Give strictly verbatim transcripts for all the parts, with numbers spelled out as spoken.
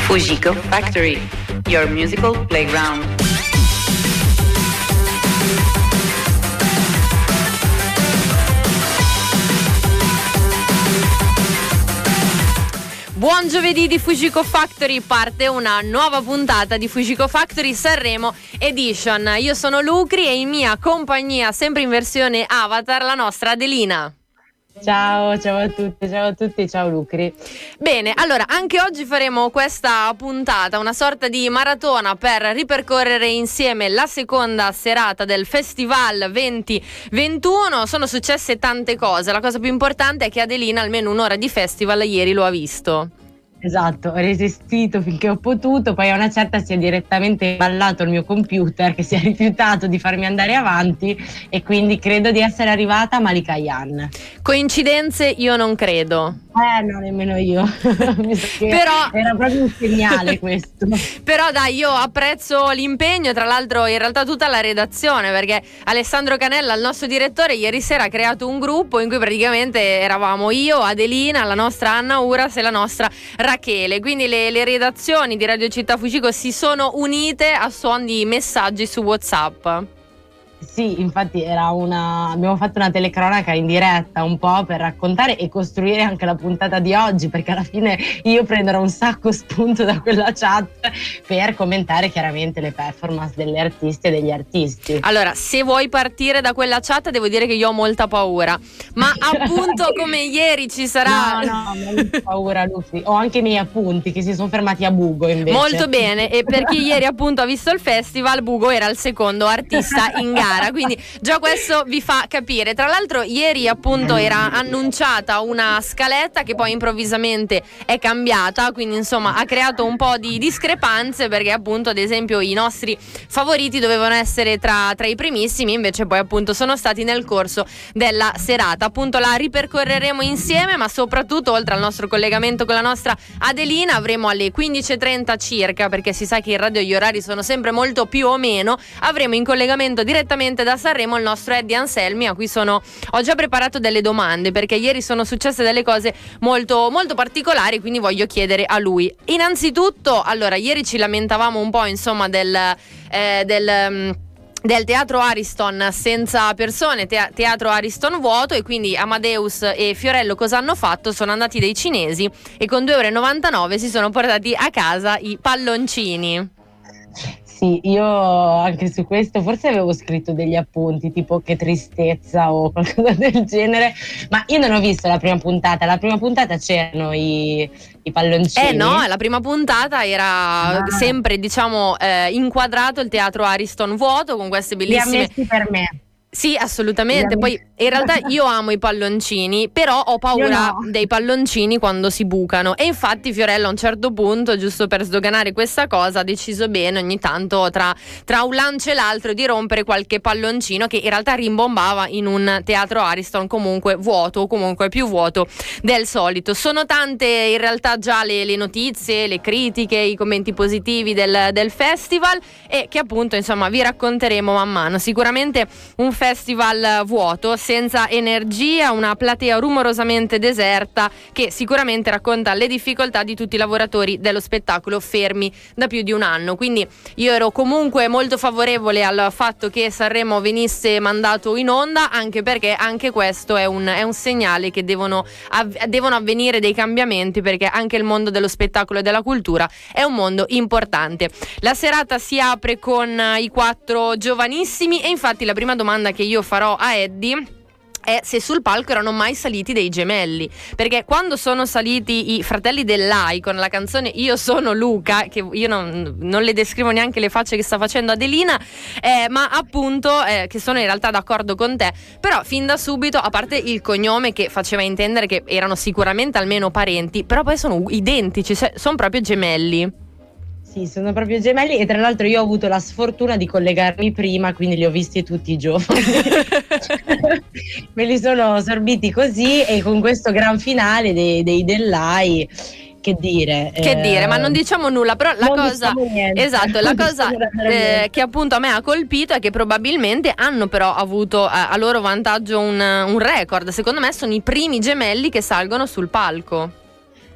Fujiko Factory, your musical playground. Buon giovedì di Fujiko Factory, parte una nuova puntata di Fujiko Factory Sanremo Edition. Io sono Lucri e in mia compagnia, sempre in versione Avatar, la nostra Adelina. Ciao, ciao a tutti, ciao a tutti, ciao Lucri. Bene, allora anche oggi faremo questa puntata, una sorta di maratona per ripercorrere insieme la seconda serata del Festival venti ventuno. Sono successe tante cose, la cosa più importante è che Adelina almeno un'ora di festival ieri lo ha visto. Esatto, ho resistito finché ho potuto, poi a una certa si è direttamente ballato il mio computer che si è rifiutato di farmi andare avanti e quindi credo di essere arrivata a Malika Ayane. Coincidenze io non credo. Eh no, nemmeno io. Però era proprio un segnale questo. Però dai, io apprezzo l'impegno, tra l'altro in realtà tutta la redazione, perché Alessandro Canella, il nostro direttore, ieri sera ha creato un gruppo in cui praticamente eravamo io, Adelina, la nostra Anna Uras e la nostra Rachele, quindi le, le redazioni di Radio Città Fujiko si sono unite a suon di messaggi su WhatsApp. Sì, infatti era una abbiamo fatto una telecronaca in diretta un po' per raccontare e costruire anche la puntata di oggi, perché alla fine io prenderò un sacco spunto da quella chat per commentare chiaramente le performance delle artiste e degli artisti. Allora, se vuoi partire da quella chat devo dire che io ho molta paura, ma appunto come ieri ci sarà... No, no, non ho paura Lucy, ho anche i miei appunti che si sono fermati a Bugo invece. Molto bene, e per chi ieri appunto ha visto il festival, Bugo era il secondo artista in gara. Quindi già questo vi fa capire. Tra l'altro ieri appunto era annunciata una scaletta che poi improvvisamente è cambiata, quindi insomma ha creato un po' di discrepanze, perché appunto ad esempio i nostri favoriti dovevano essere tra, tra i primissimi, invece poi appunto sono stati nel corso della serata. Appunto la ripercorreremo insieme, ma soprattutto oltre al nostro collegamento con la nostra Adelina avremo alle quindici e trenta circa, perché si sa che in radio gli orari sono sempre molto più o meno, avremo in collegamento direttamente da Sanremo il nostro Eddie Anselmi, a cui sono ho già preparato delle domande, perché ieri sono successe delle cose molto molto particolari, quindi voglio chiedere a lui. Innanzitutto, allora ieri ci lamentavamo un po' insomma del eh, del um, del teatro Ariston senza persone, te- teatro Ariston vuoto, e quindi Amadeus e Fiorello cosa hanno fatto? Sono andati dai cinesi e con due euro e novantanove si sono portati a casa i palloncini. Sì, io anche su questo forse avevo scritto degli appunti tipo che tristezza o qualcosa del genere, ma io non ho visto la prima puntata. La prima puntata c'erano i, i palloncini. Eh no, la prima puntata era ah. sempre diciamo eh, inquadrato il teatro Ariston vuoto con queste bellissime... Li ha messi per me. Sì, assolutamente. Poi in realtà io amo i palloncini, però ho paura no. dei palloncini quando si bucano, e infatti Fiorello a un certo punto, giusto per sdoganare questa cosa, ha deciso bene ogni tanto tra, tra un lancio e l'altro di rompere qualche palloncino che in realtà rimbombava in un teatro Ariston comunque vuoto, o comunque più vuoto del solito. Sono tante in realtà già le, le notizie, le critiche, i commenti positivi del, del festival, e che appunto insomma vi racconteremo man mano. Sicuramente un festival vuoto, senza energia, una platea rumorosamente deserta, che sicuramente racconta le difficoltà di tutti i lavoratori dello spettacolo fermi da più di un anno. Quindi io ero comunque molto favorevole al fatto che Sanremo venisse mandato in onda, anche perché anche questo è un, è un segnale che devono, av- devono avvenire dei cambiamenti, perché anche il mondo dello spettacolo e della cultura è un mondo importante. La serata si apre con i quattro giovanissimi, e infatti la prima domanda che io farò a Eddie è se sul palco erano mai saliti dei gemelli, perché quando sono saliti i fratelli dell'A I con la canzone Io sono Luca, che io non, non le descrivo neanche le facce che sta facendo Adelina, eh, ma appunto eh, che sono in realtà d'accordo con te, però fin da subito, a parte il cognome che faceva intendere che erano sicuramente almeno parenti, però poi sono identici, cioè sono proprio gemelli. Sì, sono proprio gemelli, e tra l'altro io ho avuto la sfortuna di collegarmi prima, quindi li ho visti tutti i giovani. Me li sono sorbiti così, e con questo gran finale dei, dei dell'A I, che dire che eh, dire ma non diciamo nulla, però la cosa esatto la cosa eh, che appunto a me ha colpito è che probabilmente hanno però avuto eh, a loro vantaggio un, un record. Secondo me sono i primi gemelli che salgono sul palco.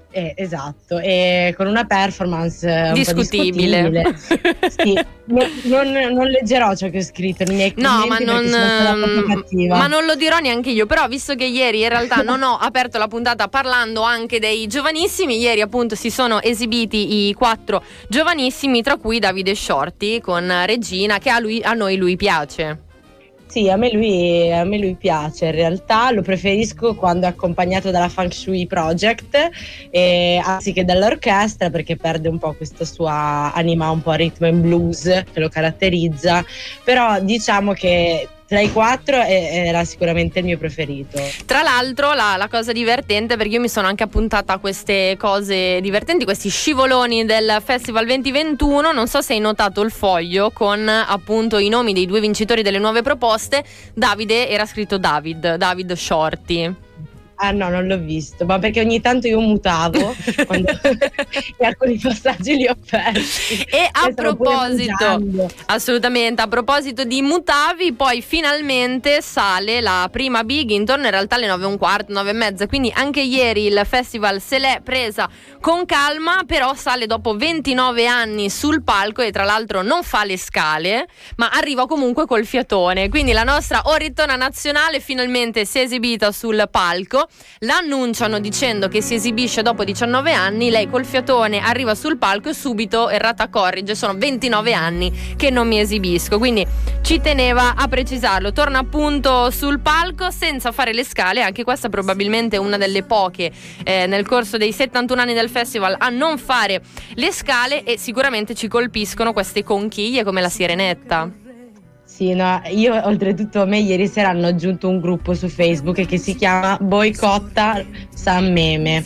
Eh, esatto, e con una performance un discutibile. po' discutibile. Sì, non, non, non leggerò ciò che ho scritto nei miei no, ma commenti non, perché ma non lo dirò neanche io, però visto che ieri in realtà non ho aperto la puntata parlando anche dei giovanissimi, ieri appunto si sono esibiti i quattro giovanissimi, tra cui Davide Shorty con Regina, che a, lui, a noi lui piace. Sì, a me, lui, a me lui piace, in realtà lo preferisco quando è accompagnato dalla Feng Shui Project eh, anziché dall'orchestra, perché perde un po' questa sua anima un po' rhythm and blues che lo caratterizza, però diciamo che tra i quattro era sicuramente il mio preferito. Tra l'altro la, la cosa divertente, perché io mi sono anche appuntata a queste cose divertenti, questi scivoloni del Festival venti ventuno, non so se hai notato il foglio con appunto i nomi dei due vincitori delle nuove proposte. Davide era scritto David, David Shorty. Ah no, non l'ho visto, ma perché ogni tanto io mutavo quando e alcuni passaggi li ho persi. E a proposito, assolutamente, a proposito di mutavi, poi finalmente sale la prima big, intorno in realtà alle nove e un quarto, nove e mezza, quindi anche ieri il festival se l'è presa con calma, però sale dopo ventinove anni sul palco e tra l'altro non fa le scale, ma arriva comunque col fiatone, quindi la nostra Orritona nazionale finalmente si è esibita sul palco. L'annunciano dicendo che si esibisce dopo diciannove anni, lei col fiatone arriva sul palco e subito errata corrige, sono ventinove anni che non mi esibisco, quindi ci teneva a precisarlo. Torna appunto sul palco senza fare le scale, anche questa probabilmente una delle poche eh, nel corso dei settantuno anni del festival a non fare le scale, e sicuramente ci colpiscono queste conchiglie come la sirenetta. Sì, no, io oltretutto a me ieri sera hanno aggiunto un gruppo su Facebook che si chiama Boicotta San Meme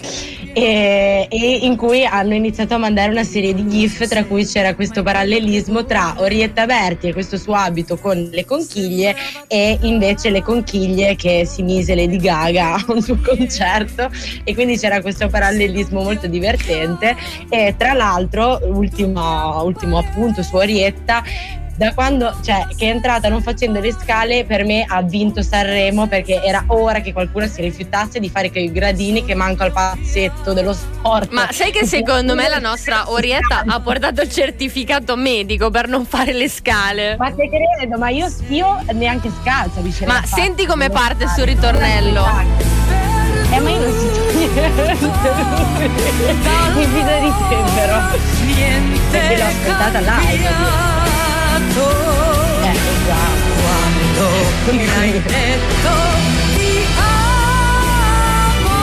e, e in cui hanno iniziato a mandare una serie di gif, tra cui c'era questo parallelismo tra Orietta Berti e questo suo abito con le conchiglie e invece le conchiglie che si mise Lady Gaga a un suo concerto, e quindi c'era questo parallelismo molto divertente. E tra l'altro ultimo, ultimo appunto su Orietta, da quando, cioè, che è entrata non facendo le scale, per me ha vinto Sanremo, perché era ora che qualcuno si rifiutasse di fare quei gradini che manca al pazzetto dello sport. Ma sai che secondo me la nostra Orietta ha portato il certificato medico per non fare le scale? Ma te credo, ma io, io neanche scalza dice. Ma senti come parte sul ritornello. Eh, ma io non si mi fido di te, però perché l'ho ascoltata live. Eh, quando mi hai detto ti amo,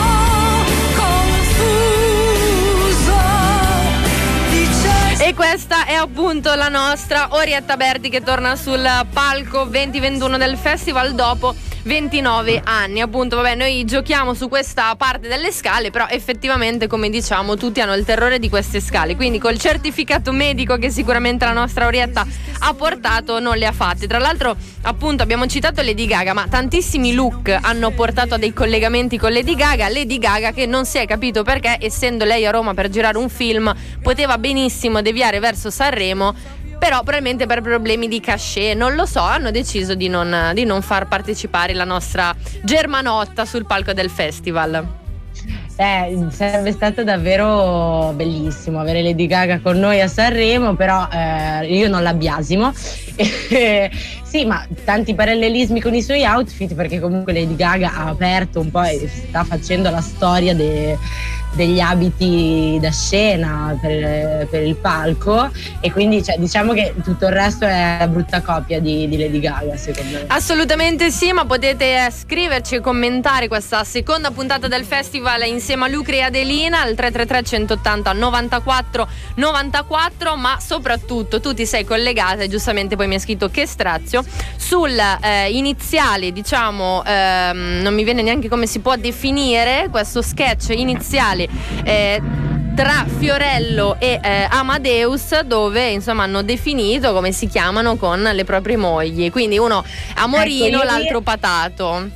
confuso dice... E questa è appunto la nostra Orietta Berti che torna sul palco venti ventuno del festival dopo ventinove anni. Appunto, vabbè, noi giochiamo su questa parte delle scale, però effettivamente, come diciamo, tutti hanno il terrore di queste scale, quindi col certificato medico che sicuramente la nostra Orietta ha portato non le ha fatte. Tra l'altro, appunto, abbiamo citato Lady Gaga, ma tantissimi look hanno portato a dei collegamenti con Lady Gaga. Lady Gaga che non si è capito perché, essendo lei a Roma per girare un film, poteva benissimo deviare verso Sanremo, però probabilmente per problemi di cachet, non lo so, hanno deciso di non, di non far partecipare la nostra Germanotta sul palco del festival. Eh, sarebbe stato davvero bellissimo avere Lady Gaga con noi a Sanremo, però eh, io non la biasimo. Sì, ma tanti parallelismi con i suoi outfit, perché comunque Lady Gaga ha aperto un po' e sta facendo la storia de, degli abiti da scena per, per il palco, e quindi cioè, diciamo che tutto il resto è la brutta copia di, di Lady Gaga, secondo me. Assolutamente sì, ma potete scriverci e commentare questa seconda puntata del festival insieme a Lucre e Adelina al tre tre tre centottanta novantaquattro novantaquattro, ma soprattutto tu ti sei collegata e giustamente poi mi hai scritto che strazio sul eh, iniziale, diciamo, ehm, non mi viene neanche come si può definire questo sketch iniziale eh, tra Fiorello e eh, Amadeus, dove insomma hanno definito come si chiamano con le proprie mogli, quindi uno Amorino, ecco, l'altro Patato.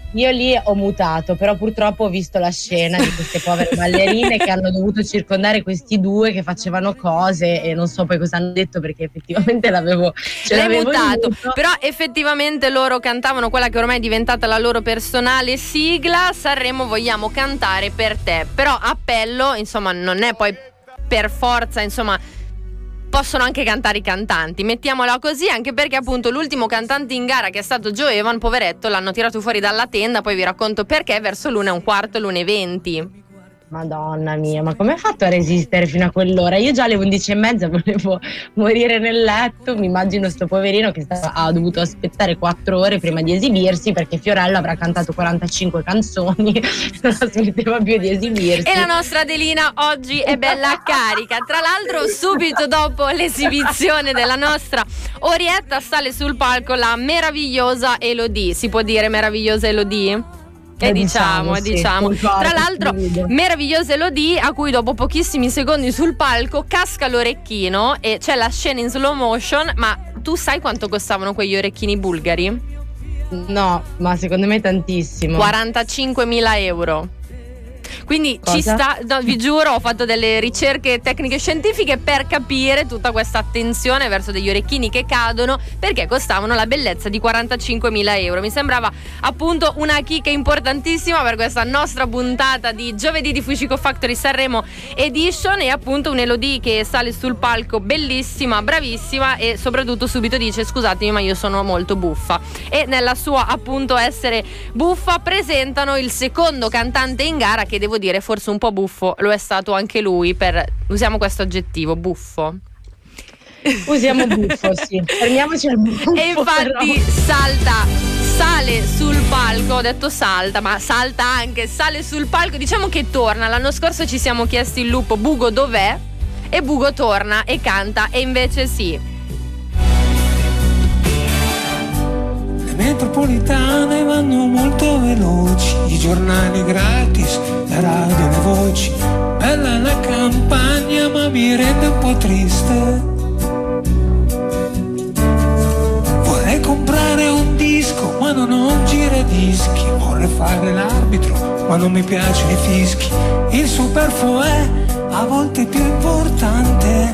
Io lì ho mutato, però purtroppo ho visto la scena di queste povere ballerine che hanno dovuto circondare questi due che facevano cose e non so poi cosa hanno detto, perché effettivamente l'avevo ce L'hai l'avevo mutato, voluto. però effettivamente loro cantavano quella che ormai è diventata la loro personale sigla, Sanremo vogliamo cantare per te, però appello, insomma, non è poi per forza, insomma, possono anche cantare i cantanti, mettiamola così, anche perché appunto l'ultimo cantante in gara che è stato Joe Evan, poveretto, l'hanno tirato fuori dalla tenda, poi vi racconto perché, verso l'una e un quarto, l'una e venti. Madonna mia, ma come ha fatto a resistere fino a quell'ora? Io già alle undici e mezza volevo morire nel letto, mi immagino sto poverino che stava, ha dovuto aspettare quattro ore prima di esibirsi, perché Fiorello avrà cantato quarantacinque canzoni, non smetteva più di esibirsi. E la nostra Adelina oggi è bella carica. Tra l'altro, subito dopo l'esibizione della nostra Orietta sale sul palco la meravigliosa Elodie. Si può dire meravigliosa Elodie? E Eh, diciamo, e sì, diciamo. col corpo, Tra l'altro, subito. meravigliosa Elodie, a cui dopo pochissimi secondi sul palco casca l'orecchino e c'è la scena in slow motion. Ma tu sai quanto costavano quegli orecchini bulgari? No, ma secondo me tantissimo. quarantacinquemila euro. Quindi Cosa? ci sta, no, vi giuro, ho fatto delle ricerche tecniche scientifiche per capire tutta questa attenzione verso degli orecchini che cadono, perché costavano la bellezza di quarantacinquemila euro. Mi sembrava appunto una chicca importantissima per questa nostra puntata di giovedì di Fucico Factory Sanremo Edition, e appunto un'Elodie che sale sul palco bellissima, bravissima, e soprattutto subito dice: scusatemi, ma io sono molto buffa. E nella sua appunto essere buffa presentano il secondo cantante in gara, che devo dire forse un po' buffo lo è stato anche lui, per usiamo questo aggettivo, buffo. Usiamo buffo, sì. Fermiamoci al buffo. E infatti però. salta, sale sul palco, ho detto salta, ma salta anche, sale sul palco, diciamo che torna. L'anno scorso ci siamo chiesti in loop Bugo dov'è, e Bugo torna e canta, e invece sì. Le metropolitane vanno molto veloci, i giornali gratis, la radio, le voci. Bella la campagna ma mi rende un po' triste. Vorrei comprare un disco ma non ho un giradischi. Vorrei fare l'arbitro ma non mi piacciono i fischi. Il superfluo è a volte più importante.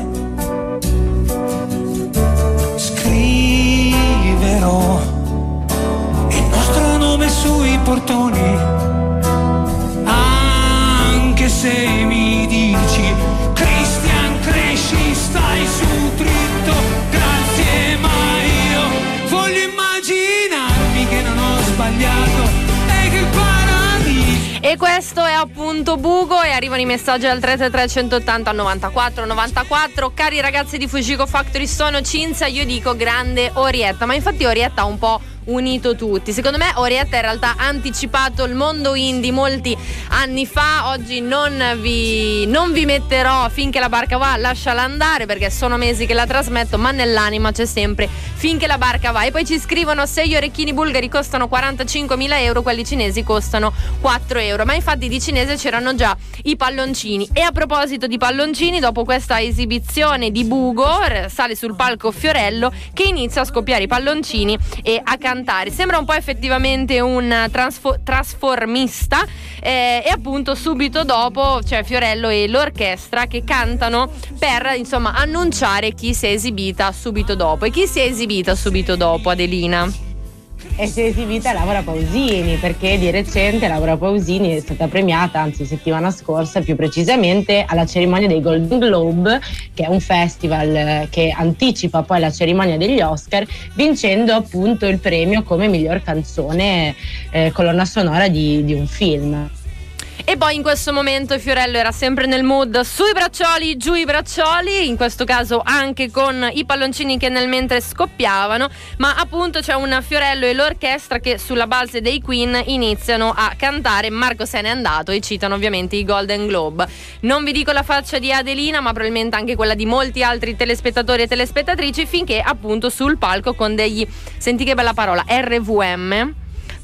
Scriverò sui portoni, anche se mi dici Christian cresci, stai su dritto, grazie, ma io voglio immaginarmi che non ho sbagliato e che il paradiso. E questo è appunto Bugo, e arrivano i messaggi al tre tre tre centottanta novantaquattro novantaquattro. Cari ragazzi di Fucico Factory, sono Cinzia, io dico grande Orietta, ma infatti Orietta ha un po' unito tutti. Secondo me Orietta in realtà ha anticipato il mondo indie molti anni fa. Oggi non vi, non vi metterò Finché la barca va, lasciala andare, perché sono mesi che la trasmetto, ma nell'anima c'è sempre Finché la barca va. E poi ci scrivono: se gli orecchini bulgari costano quarantacinquemila euro, quelli cinesi costano quattro euro. Ma infatti di cinese c'erano già i palloncini. E a proposito di palloncini, dopo questa esibizione di Bugo sale sul palco Fiorello, che inizia a scoppiare i palloncini e a cantare. Sembra un po' effettivamente un transfo- trasformista, eh, e appunto subito dopo c'è Fiorello e l'orchestra che cantano per, insomma, annunciare chi si è esibita subito dopo. E chi si è esibita subito dopo, Adelina? E si è esibita Laura Pausini, perché di recente Laura Pausini è stata premiata, anzi settimana scorsa più precisamente, alla cerimonia dei Golden Globe, che è un festival che anticipa poi la cerimonia degli Oscar, vincendo appunto il premio come miglior canzone eh, colonna sonora di, di un film. E poi in questo momento Fiorello era sempre nel mood sui braccioli, giù i braccioli, in questo caso anche con i palloncini che nel mentre scoppiavano, ma appunto c'è un Fiorello e l'orchestra che sulla base dei Queen iniziano a cantare Marco se n'è andato, e citano ovviamente i Golden Globe. Non vi dico la faccia di Adelina, ma probabilmente anche quella di molti altri telespettatori e telespettatrici, finché appunto sul palco con degli, senti che bella parola, R V M,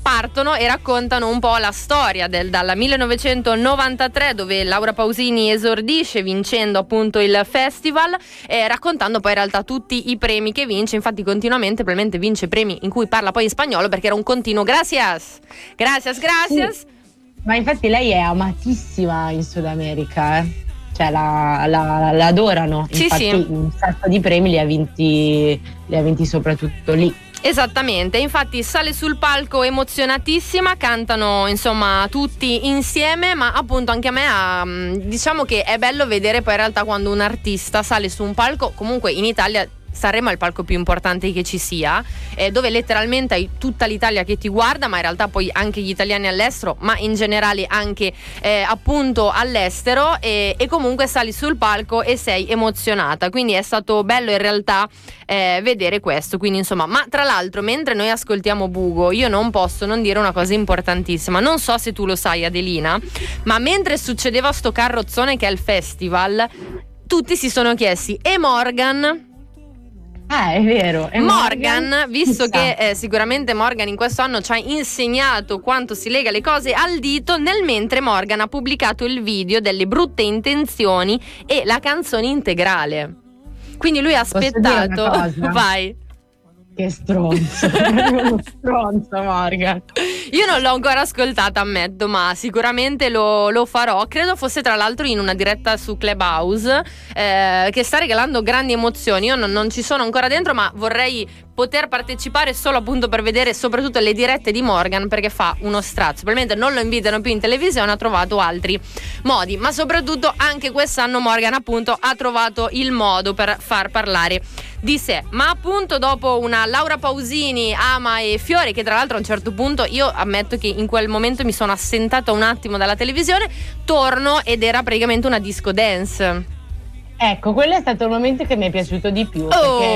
partono e raccontano un po' la storia del, dal millenovecentonovantatré, dove Laura Pausini esordisce vincendo appunto il festival, eh, raccontando poi in realtà tutti i premi che vince. Infatti continuamente probabilmente vince premi in cui parla poi in spagnolo, perché era un continuo gracias, gracias, gracias. Sì. Ma infatti lei è amatissima in Sud America, eh. Cioè la, la, la adorano. Sì, infatti sì. un sacco di premi li ha vinti, li ha vinti soprattutto lì. Esattamente, infatti sale sul palco emozionatissima, cantano insomma tutti insieme, ma appunto anche a me ha, diciamo che è bello vedere poi in realtà quando un artista sale su un palco, comunque in Italia Sanremo è il palco più importante che ci sia, eh, dove letteralmente hai tutta l'Italia che ti guarda, ma in realtà poi anche gli italiani all'estero, ma in generale anche eh, appunto all'estero, e, e comunque sali sul palco e sei emozionata, quindi è stato bello in realtà eh, vedere questo. Quindi insomma, ma tra l'altro mentre noi ascoltiamo Bugo, io non posso non dire una cosa importantissima, non so se tu lo sai Adelina, ma mentre succedeva sto carrozzone che è il festival, tutti si sono chiesti: e Morgan? Ah, è vero. È Morgan, Morgan, visto chissà. che eh, sicuramente Morgan in questo anno ci ha insegnato quanto si lega le cose al dito, nel mentre Morgan ha pubblicato il video delle brutte intenzioni e la canzone integrale. Quindi lui ha Posso dire aspettato. una cosa? Vai. Che stronzo, è uno stronzo Morgan. Io non l'ho ancora ascoltata, ammetto, ma sicuramente lo, lo farò. Credo fosse tra l'altro in una diretta su Clubhouse, eh, che sta regalando grandi emozioni. Io non, non ci sono ancora dentro, ma vorrei poter partecipare solo appunto per vedere soprattutto le dirette di Morgan, perché fa uno strazio. Probabilmente non lo invitano più in televisione, ha trovato altri modi, ma soprattutto anche quest'anno Morgan appunto ha trovato il modo per far parlare di sé. Ma appunto dopo una Laura Pausini, Ama e Fiori, che tra l'altro a un certo punto io ammetto che in quel momento mi sono assentata un attimo dalla televisione, torno ed era praticamente una disco dance. Ecco, quello è stato il momento che mi è piaciuto di più. Oh,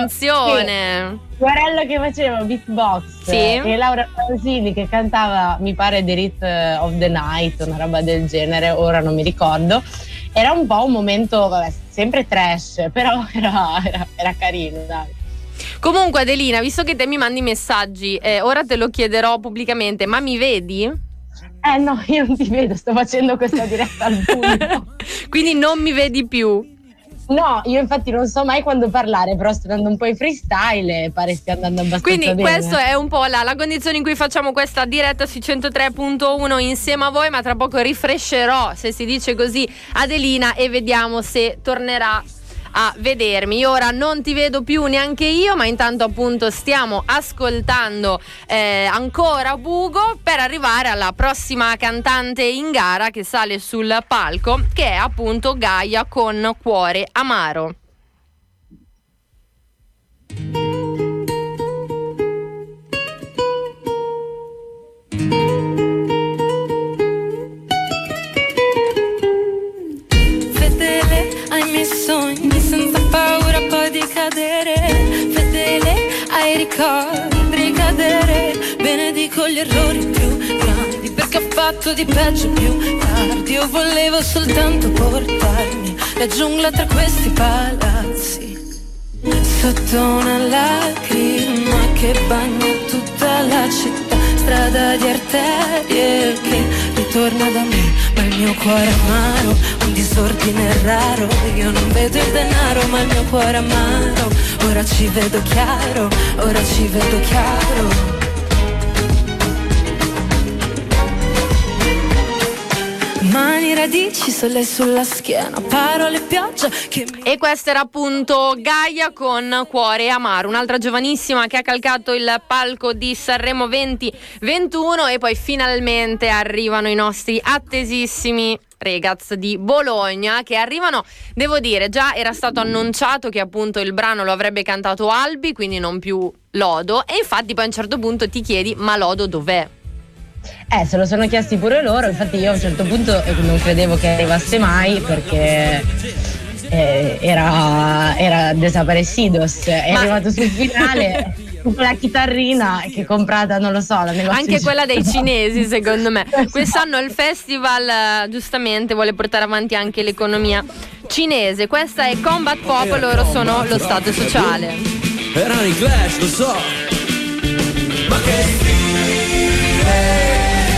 attenzione! Guarello che faceva beatbox, sì, e Laura Pausini che cantava, mi pare, The Rhythm of the Night, una roba del genere, ora non mi ricordo. Era un po' un momento, vabbè, sempre trash, però era, era, era carino, dai. Comunque Adelina, visto che te mi mandi messaggi, eh, ora te lo chiederò pubblicamente, ma mi vedi? Eh no, io non ti vedo, sto facendo questa diretta al buio. Quindi non mi vedi più? No, io infatti non so mai quando parlare, però sto dando un po' i freestyle e pare stia andando abbastanza Quindi bene. questo è un po' la, la condizione in cui facciamo questa diretta sui centotré punto uno insieme a voi, ma tra poco rifrescerò, se si dice così, Adelina, e vediamo se tornerà a vedermi. Ora non ti vedo più neanche io, ma intanto appunto stiamo ascoltando eh, ancora Bugo per arrivare alla prossima cantante in gara che sale sul palco, che è appunto Gaia con Cuore Amaro. Fedele ai miei sogni senza paura poi di cadere, fedele ai ricordi, ricadere, benedico gli errori più grandi perché ho fatto di peggio più tardi. Io volevo soltanto portarmi la giungla tra questi palazzi, sotto una lacrima che bagna tutta la città, strada di arterie che ritorna da me, ma il mio cuore amaro, un disordine raro. Io non vedo il denaro, ma il mio cuore amaro, ora ci vedo chiaro, ora ci vedo chiaro. Mani, radici, sole sulla schiena, parole, pioggia che mi... E questa era appunto Gaia con Cuore Amaro, un'altra giovanissima che ha calcato il palco di Sanremo venti ventuno, e poi finalmente arrivano i nostri attesissimi Regaz di Bologna, che arrivano, devo dire, già era stato annunciato che appunto il brano lo avrebbe cantato Albi, quindi non più Lodo, e infatti poi a un certo punto ti chiedi: ma Lodo dov'è? Eh, se lo sono chiesti pure loro, infatti io a un certo punto non credevo che arrivasse mai, perché eh, era, era desaparecidos, è Ma... arrivato sul finale con la chitarrina che comprata, non lo so, la negozio anche quella dei cinesi, secondo me. Esatto. Quest'anno il festival giustamente vuole portare avanti anche l'economia cinese. Questa è Combat Pop, loro sono lo stato sociale. Erano i Clash, lo so. Ma che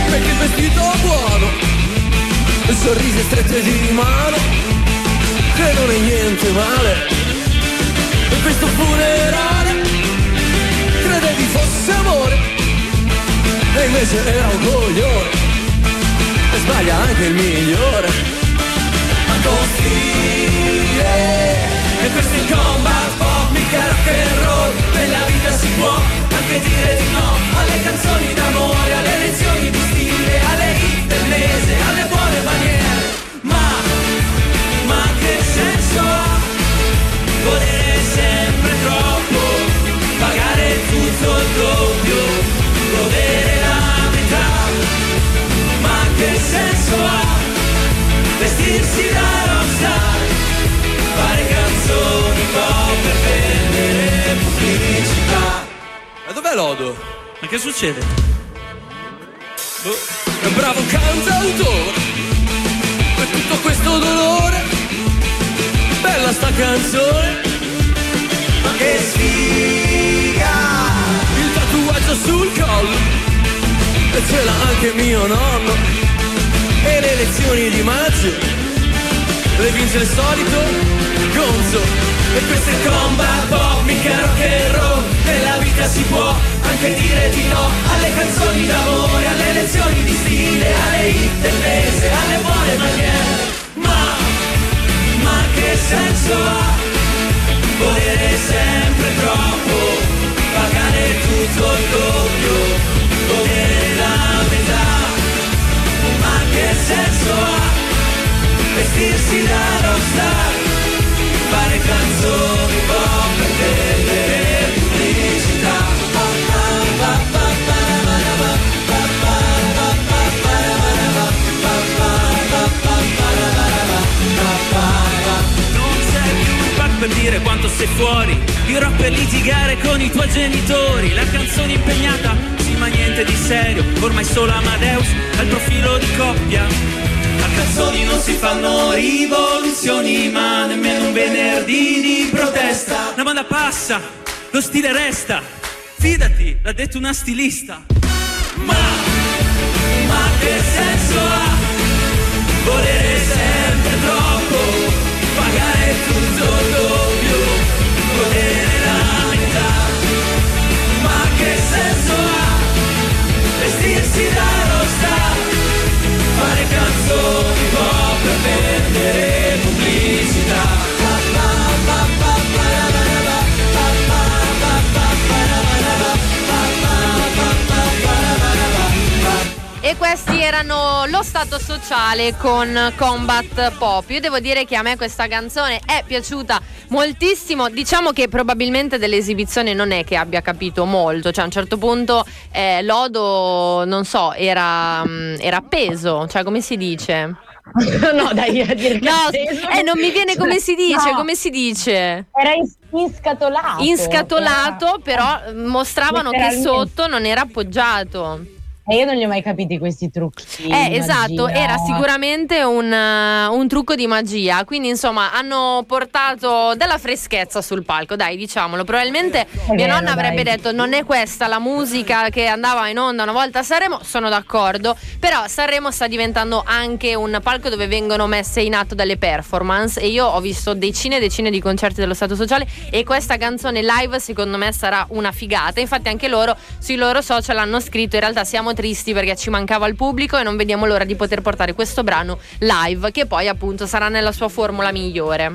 metti il vestito buono, sorrisi strette di mano, che non è niente male. E questo funerale credevi fosse amore, e invece era un coglione, e sbaglia anche il migliore. Ma con stile, e questo è il combat pop, mica rock and roll. Nella vita si può anche dire di no alle canzoni d'amore, alle lezioni di stile, alle hit del mese, alle buone maniere. Ma, ma che senso ha volere sempre troppo, pagare tutto il doppio, godere la metà? Ma che senso ha vestirsi da rockstar, fare canzoni pop per vendere pubblicità? Ma dov'è Lodo? Ma che succede? Oh, è un bravo cantautore, per tutto questo dolore, bella sta canzone. Ma che sfiga, il tatuaggio sul collo, e ce l'ha anche mio nonno, e le lezioni di maggio le vince il solito gonzo. E questo è il combat pop, mica rock and roll. Nella vita si può anche dire di no alle canzoni d'amore, alle lezioni di stile, alle hit del mese, alle buone maniere. Ma, ma che senso ha volere sempre troppo, pagare tutto il doppio, godere la metà? Ma che senso ha vestirsi da rockstar, fare canzoni pop per vendere pubblicità? Non c'è più un pack per dire quanto sei fuori, il rock per litigare con i tuoi genitori, la canzone impegnata, sì ma niente di serio, ormai solo Amadeus ha il profilo di coppia. A canzoni non si fanno rivoluzioni, ma nemmeno un venerdì di protesta. La banda passa, lo stile resta, fidati, l'ha detto una stilista. Ma, ma che senso ha volere sempre troppo, pagare tutto il doppio, godere la metà? Ma che senso ha vestirsi da rockstar, fare canzoni pop per vendere pubblicità? E questi erano Lo Stato Sociale con Combat Pop. Io devo dire che a me questa canzone è piaciuta moltissimo. Diciamo che probabilmente dell'esibizione non è che abbia capito molto, cioè a un certo punto eh, Lodo, non so, era, era appeso, cioè come si dice? No, dai, a dire che no, appeso, eh, non mi viene come si dice, no. come si dice? Era inscatolato. Inscatolato, era... però mostravano che sotto non era appoggiato. E io non li ho mai capiti questi trucchi. Eh, esatto, era sicuramente un, uh, un trucco di magia. Quindi, insomma, hanno portato della freschezza sul palco, dai, diciamolo. Probabilmente è mia vero, nonna avrebbe dai. detto: non è questa la musica che andava in onda una volta a Sanremo. Sono d'accordo. Però Sanremo sta diventando anche un palco dove vengono messe in atto delle performance. E io ho visto decine e decine di concerti dello Stato Sociale, e questa canzone live secondo me sarà una figata. Infatti anche loro sui loro social hanno scritto: in realtà siamo tristi perché ci mancava il pubblico e non vediamo l'ora di poter portare questo brano live, che poi appunto sarà nella sua formula migliore.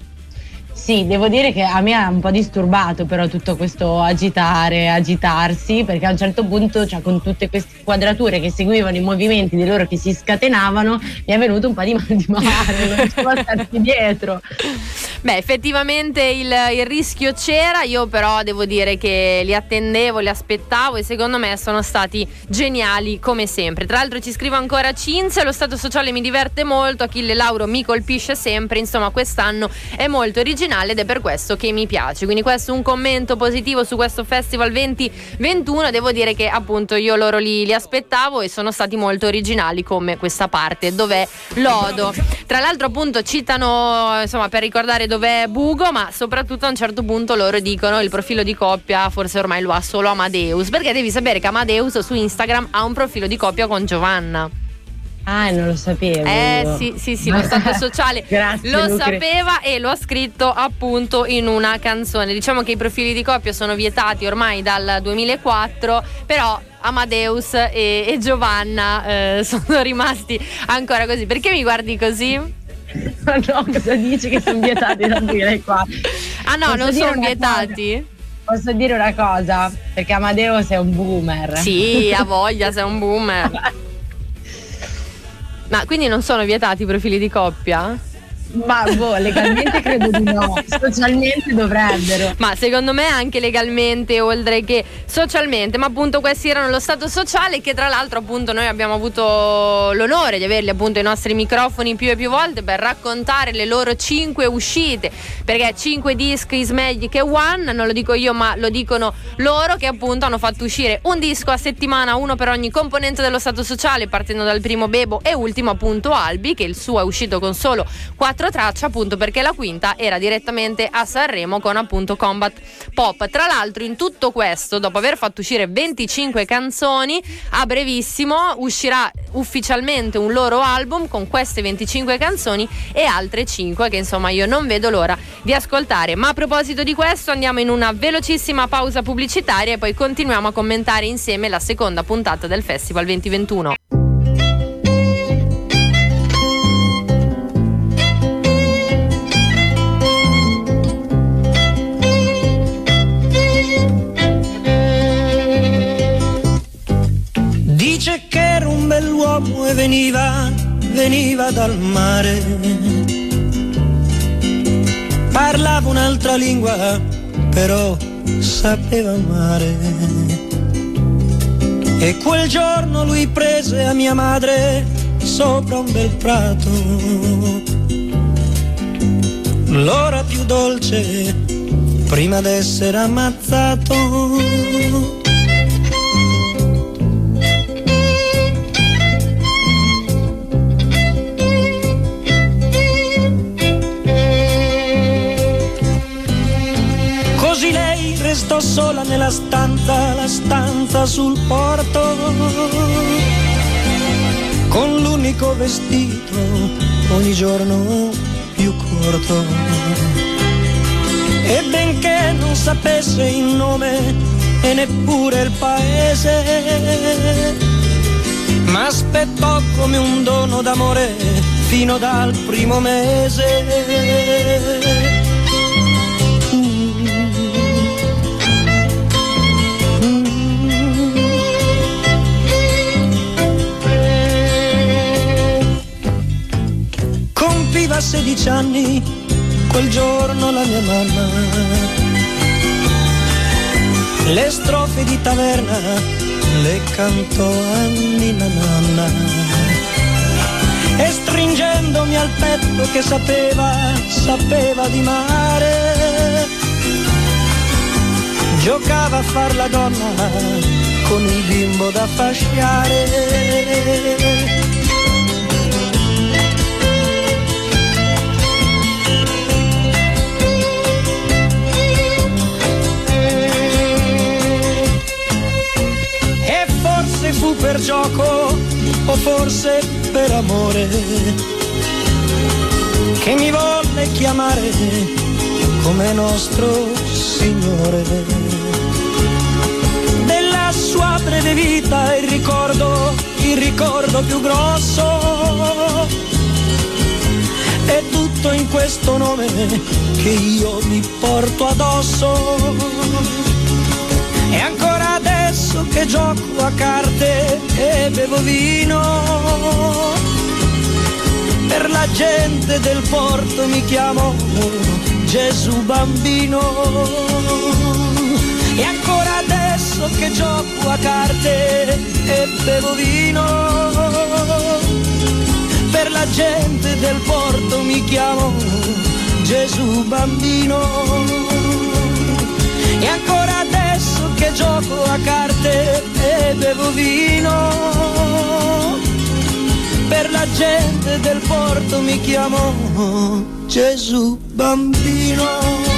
Sì, devo dire che a me ha un po' disturbato però tutto questo agitare, agitarsi, perché a un certo punto, cioè, con tutte queste quadrature che seguivano i movimenti di loro che si scatenavano, mi è venuto un po' di mal di mare, non riuscivo a starti dietro. Beh, effettivamente il, il rischio c'era, io però devo dire che li attendevo, li aspettavo, e secondo me sono stati geniali come sempre. Tra l'altro ci scrive ancora Cinzia: lo Stato Sociale mi diverte molto, Achille Lauro mi colpisce sempre, insomma quest'anno è molto originale ed è per questo che mi piace. Quindi questo è un commento positivo su questo Festival venti ventuno. Devo dire che appunto io loro li, li aspettavo e sono stati molto originali, come questa parte Dov'è Lodo. Tra l'altro appunto citano, insomma, per ricordare sapere dov'è Bugo, ma soprattutto a un certo punto loro dicono il profilo di coppia forse ormai lo ha solo Amadeus, perché devi sapere che Amadeus su Instagram ha un profilo di coppia con Giovanna. Ah, non lo sapevo. Eh sì, sì, sì, lo stato sociale Grazie, lo Lucre. sapeva e lo ha scritto appunto in una canzone. Diciamo che i profili di coppia sono vietati ormai dal duemilaquattro, però Amadeus e, e Giovanna eh, sono rimasti ancora così. Perché mi guardi così? Ma no, cosa dici che sono vietati dal duemilaquattro? Ah no, Posso non dire sono una vietati? cosa? Posso dire una cosa? Perché Amadeus è un boomer. Sì, ha voglia, sei un boomer. Ma quindi non sono vietati i profili di coppia? Ma boh, legalmente credo di no, socialmente dovrebbero. Ma secondo me anche legalmente, oltre che socialmente. Ma appunto questi erano lo stato sociale, che tra l'altro appunto noi abbiamo avuto l'onore di averli appunto ai nostri microfoni più e più volte per raccontare le loro cinque uscite, perché cinque dischi is meglio che one, non lo dico io ma lo dicono loro, che appunto hanno fatto uscire un disco a settimana, uno per ogni componente dello stato sociale, partendo dal primo Bebo e ultimo appunto Albi, che il suo è uscito con solo quattro tracce, appunto perché la quinta era direttamente a Sanremo con appunto Combat Pop. Tra l'altro in tutto questo, dopo aver fatto uscire venticinque canzoni, a brevissimo uscirà ufficialmente un loro album con queste venticinque canzoni e altre cinque che insomma io non vedo l'ora di ascoltare. Ma a proposito di questo andiamo in una velocissima pausa pubblicitaria e poi continuiamo a commentare insieme la seconda puntata del Festival duemilaventuno. Dice che era un bell'uomo e veniva, veniva dal mare. Parlava un'altra lingua, però sapeva amare. E quel giorno lui prese a mia madre sopra un bel prato. L'ora più dolce prima d'essere ammazzato. Restò sola nella stanza, la stanza sul porto, con l'unico vestito ogni giorno più corto. E benché non sapesse il nome e neppure il paese, ma aspettò come un dono d'amore fino dal primo mese. A sedici anni quel giorno la mia mamma le strofe di taverna le cantò a Nina Nanna, e stringendomi al petto che sapeva, sapeva di mare, giocava a far la donna con il bimbo da fasciare. Fu per gioco o forse per amore che mi volle chiamare come nostro Signore. Della sua breve vita il ricordo, il ricordo più grosso è tutto in questo nome che io mi porto addosso. E ancora adesso che gioco a carte e bevo vino, per la gente del porto mi chiamo Gesù Bambino. E ancora adesso che gioco a carte e bevo vino, per la gente del porto mi chiamo Gesù Bambino. E ancora adesso che gioco a carte e bevo vino, per la gente del porto mi chiamò Gesù bambino.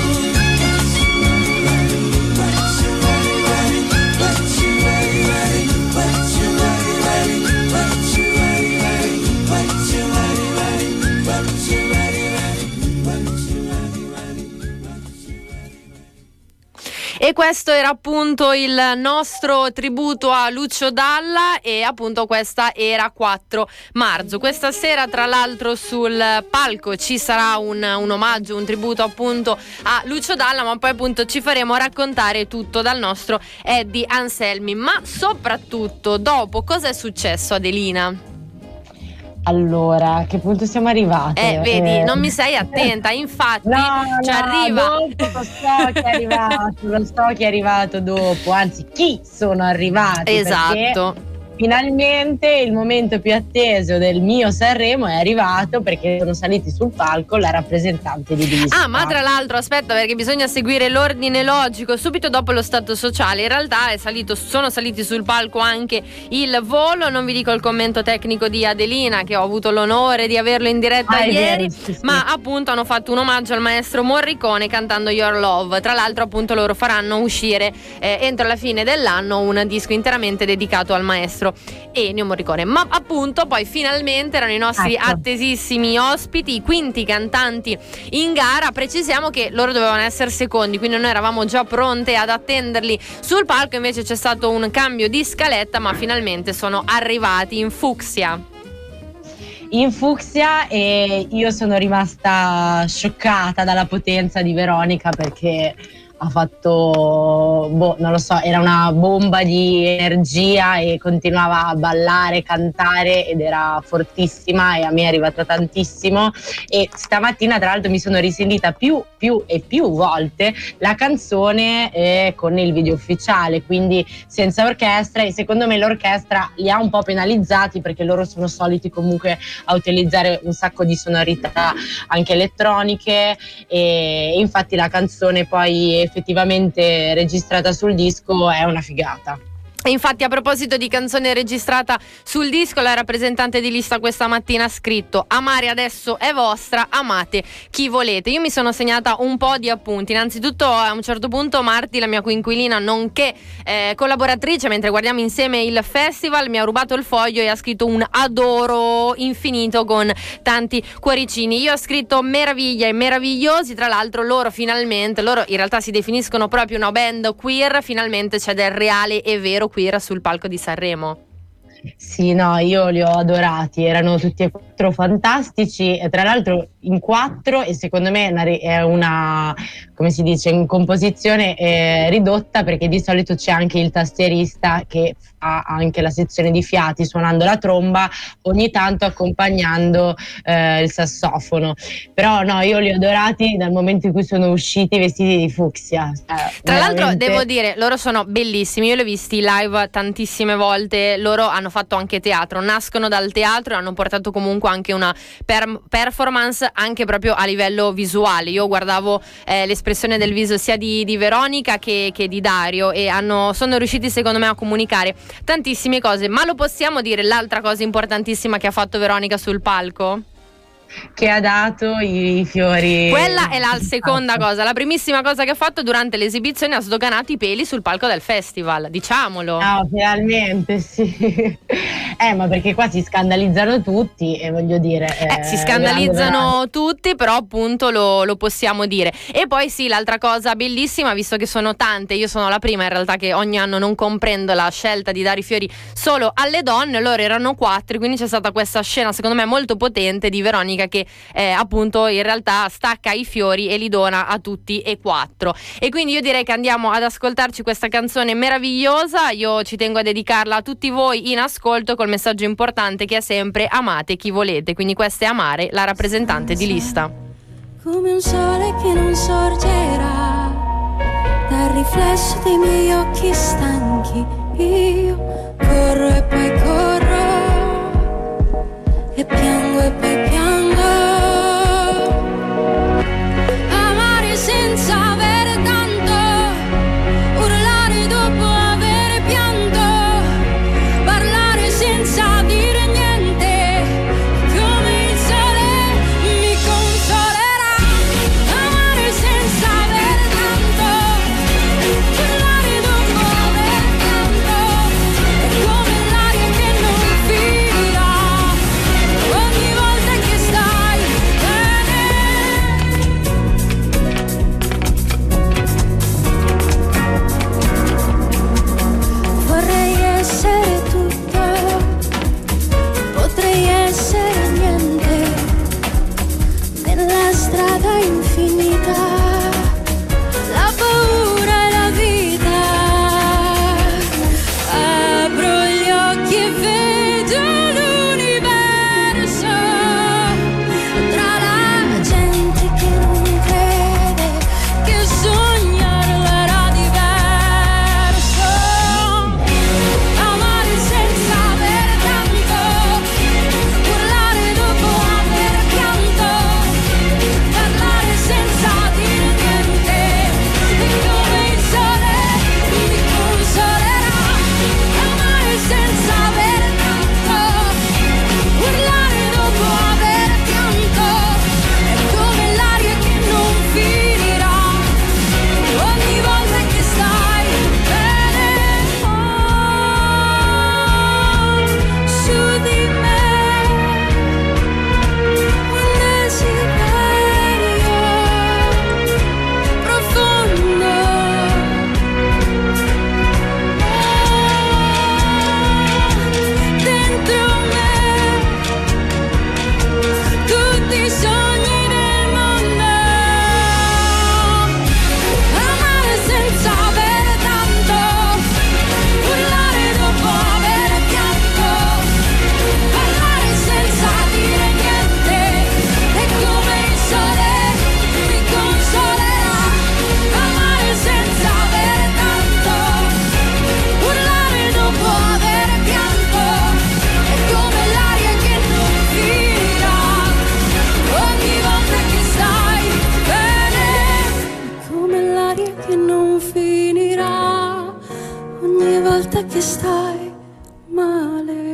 E questo era appunto il nostro tributo a Lucio Dalla, e appunto questa era quattro marzo. Questa sera tra l'altro sul palco ci sarà un, un omaggio, un tributo appunto a Lucio Dalla, ma poi appunto ci faremo raccontare tutto dal nostro Eddie Anselmi. Ma soprattutto dopo cosa è successo, Adelina? Allora, a che punto siamo arrivati? Eh, vedi, eh. non mi sei attenta, infatti no, ci no, arriva. Dopo lo so che è arrivato, lo so che è arrivato dopo, anzi chi sono arrivati. Esatto. Finalmente il momento più atteso del mio Sanremo è arrivato, perché sono saliti sul palco la rappresentante di lista. Ah, ma tra l'altro aspetta, perché bisogna seguire l'ordine logico. Subito dopo lo stato sociale in realtà è salito, sono saliti sul palco anche il Volo. Non vi dico il commento tecnico di Adelina, che ho avuto l'onore di averlo in diretta ah, ieri, vero, sì, sì. Ma appunto hanno fatto un omaggio al maestro Morricone cantando Your Love. Tra l'altro appunto loro faranno uscire eh, entro la fine dell'anno un disco interamente dedicato al maestro Ennio Morricone. Ma appunto poi finalmente erano i nostri ecco. attesissimi ospiti, i quinti cantanti in gara. Precisiamo che loro dovevano essere secondi, quindi noi eravamo già pronte ad attenderli sul palco. Invece c'è stato un cambio di scaletta, ma finalmente sono arrivati in fucsia. In fucsia, e io sono rimasta scioccata dalla potenza di Veronica, perché ha fatto, boh, non lo so, era una bomba di energia e continuava a ballare, cantare ed era fortissima, e a me è arrivata tantissimo. E stamattina tra l'altro mi sono risentita più, più e più volte la canzone eh, con il video ufficiale, quindi senza orchestra, e secondo me l'orchestra li ha un po' penalizzati, perché loro sono soliti comunque a utilizzare un sacco di sonorità anche elettroniche, e infatti la canzone poi effettivamente registrata sul disco è una figata. E infatti, a proposito di canzone registrata sul disco, la rappresentante di lista questa mattina ha scritto: amare adesso è vostra, amate chi volete. Io mi sono segnata un po' di appunti. Innanzitutto, a un certo punto Marti, la mia coinquilina nonché eh, collaboratrice, mentre guardiamo insieme il festival, mi ha rubato il foglio e ha scritto un adoro infinito con tanti cuoricini. Io ho scritto meraviglia e meravigliosi. Tra l'altro loro finalmente, loro in realtà si definiscono proprio una band queer, finalmente c'è del reale e vero queer sul palco di Sanremo. Sì, no, io li ho adorati, erano tutti e quattro fantastici, e tra l'altro in quattro, e secondo me è una, come si dice, in composizione eh, ridotta, perché di solito c'è anche il tastierista che fa anche la sezione di fiati suonando la tromba, ogni tanto accompagnando eh, il sassofono. Però no, io li ho adorati dal momento in cui sono usciti vestiti di fucsia. Eh, tra veramente... l'altro devo dire, loro sono bellissimi, io li ho visti live tantissime volte, loro hanno fatto anche teatro, nascono dal teatro e hanno portato comunque anche una per- performance anche proprio a livello visuale. Io guardavo eh, l'espressione del viso sia di, di Veronica che, che di Dario, e hanno, sono riusciti secondo me a comunicare tantissime cose. Ma lo possiamo dire l'altra cosa importantissima che ha fatto Veronica sul palco? Che ha dato i fiori. Quella è la seconda cosa. La primissima cosa che ha fatto durante l'esibizione, ha sdoganato i peli sul palco del festival, diciamolo. Ah, finalmente, sì. Eh, ma perché qua si scandalizzano tutti, e voglio dire eh, eh, si scandalizzano tutti, però appunto lo, lo possiamo dire. E poi sì, l'altra cosa bellissima, visto che sono tante, io sono la prima in realtà che ogni anno non comprendo la scelta di dare i fiori solo alle donne, loro erano quattro, quindi c'è stata questa scena secondo me molto potente di Veronica che eh, appunto in realtà stacca i fiori e li dona a tutti e quattro. E quindi io direi che andiamo ad ascoltarci questa canzone meravigliosa. Io ci tengo a dedicarla a tutti voi in ascolto, col messaggio importante che è sempre amate chi volete. Quindi questa è Amare, la rappresentante di lista. Come un sole che non sorgerà dal riflesso dei miei occhi stanchi, io corro e poi corro e piango e poi piango. Amare senza avere tanto, urlare dopo avere pianto, parlare senza dire niente, che stai male.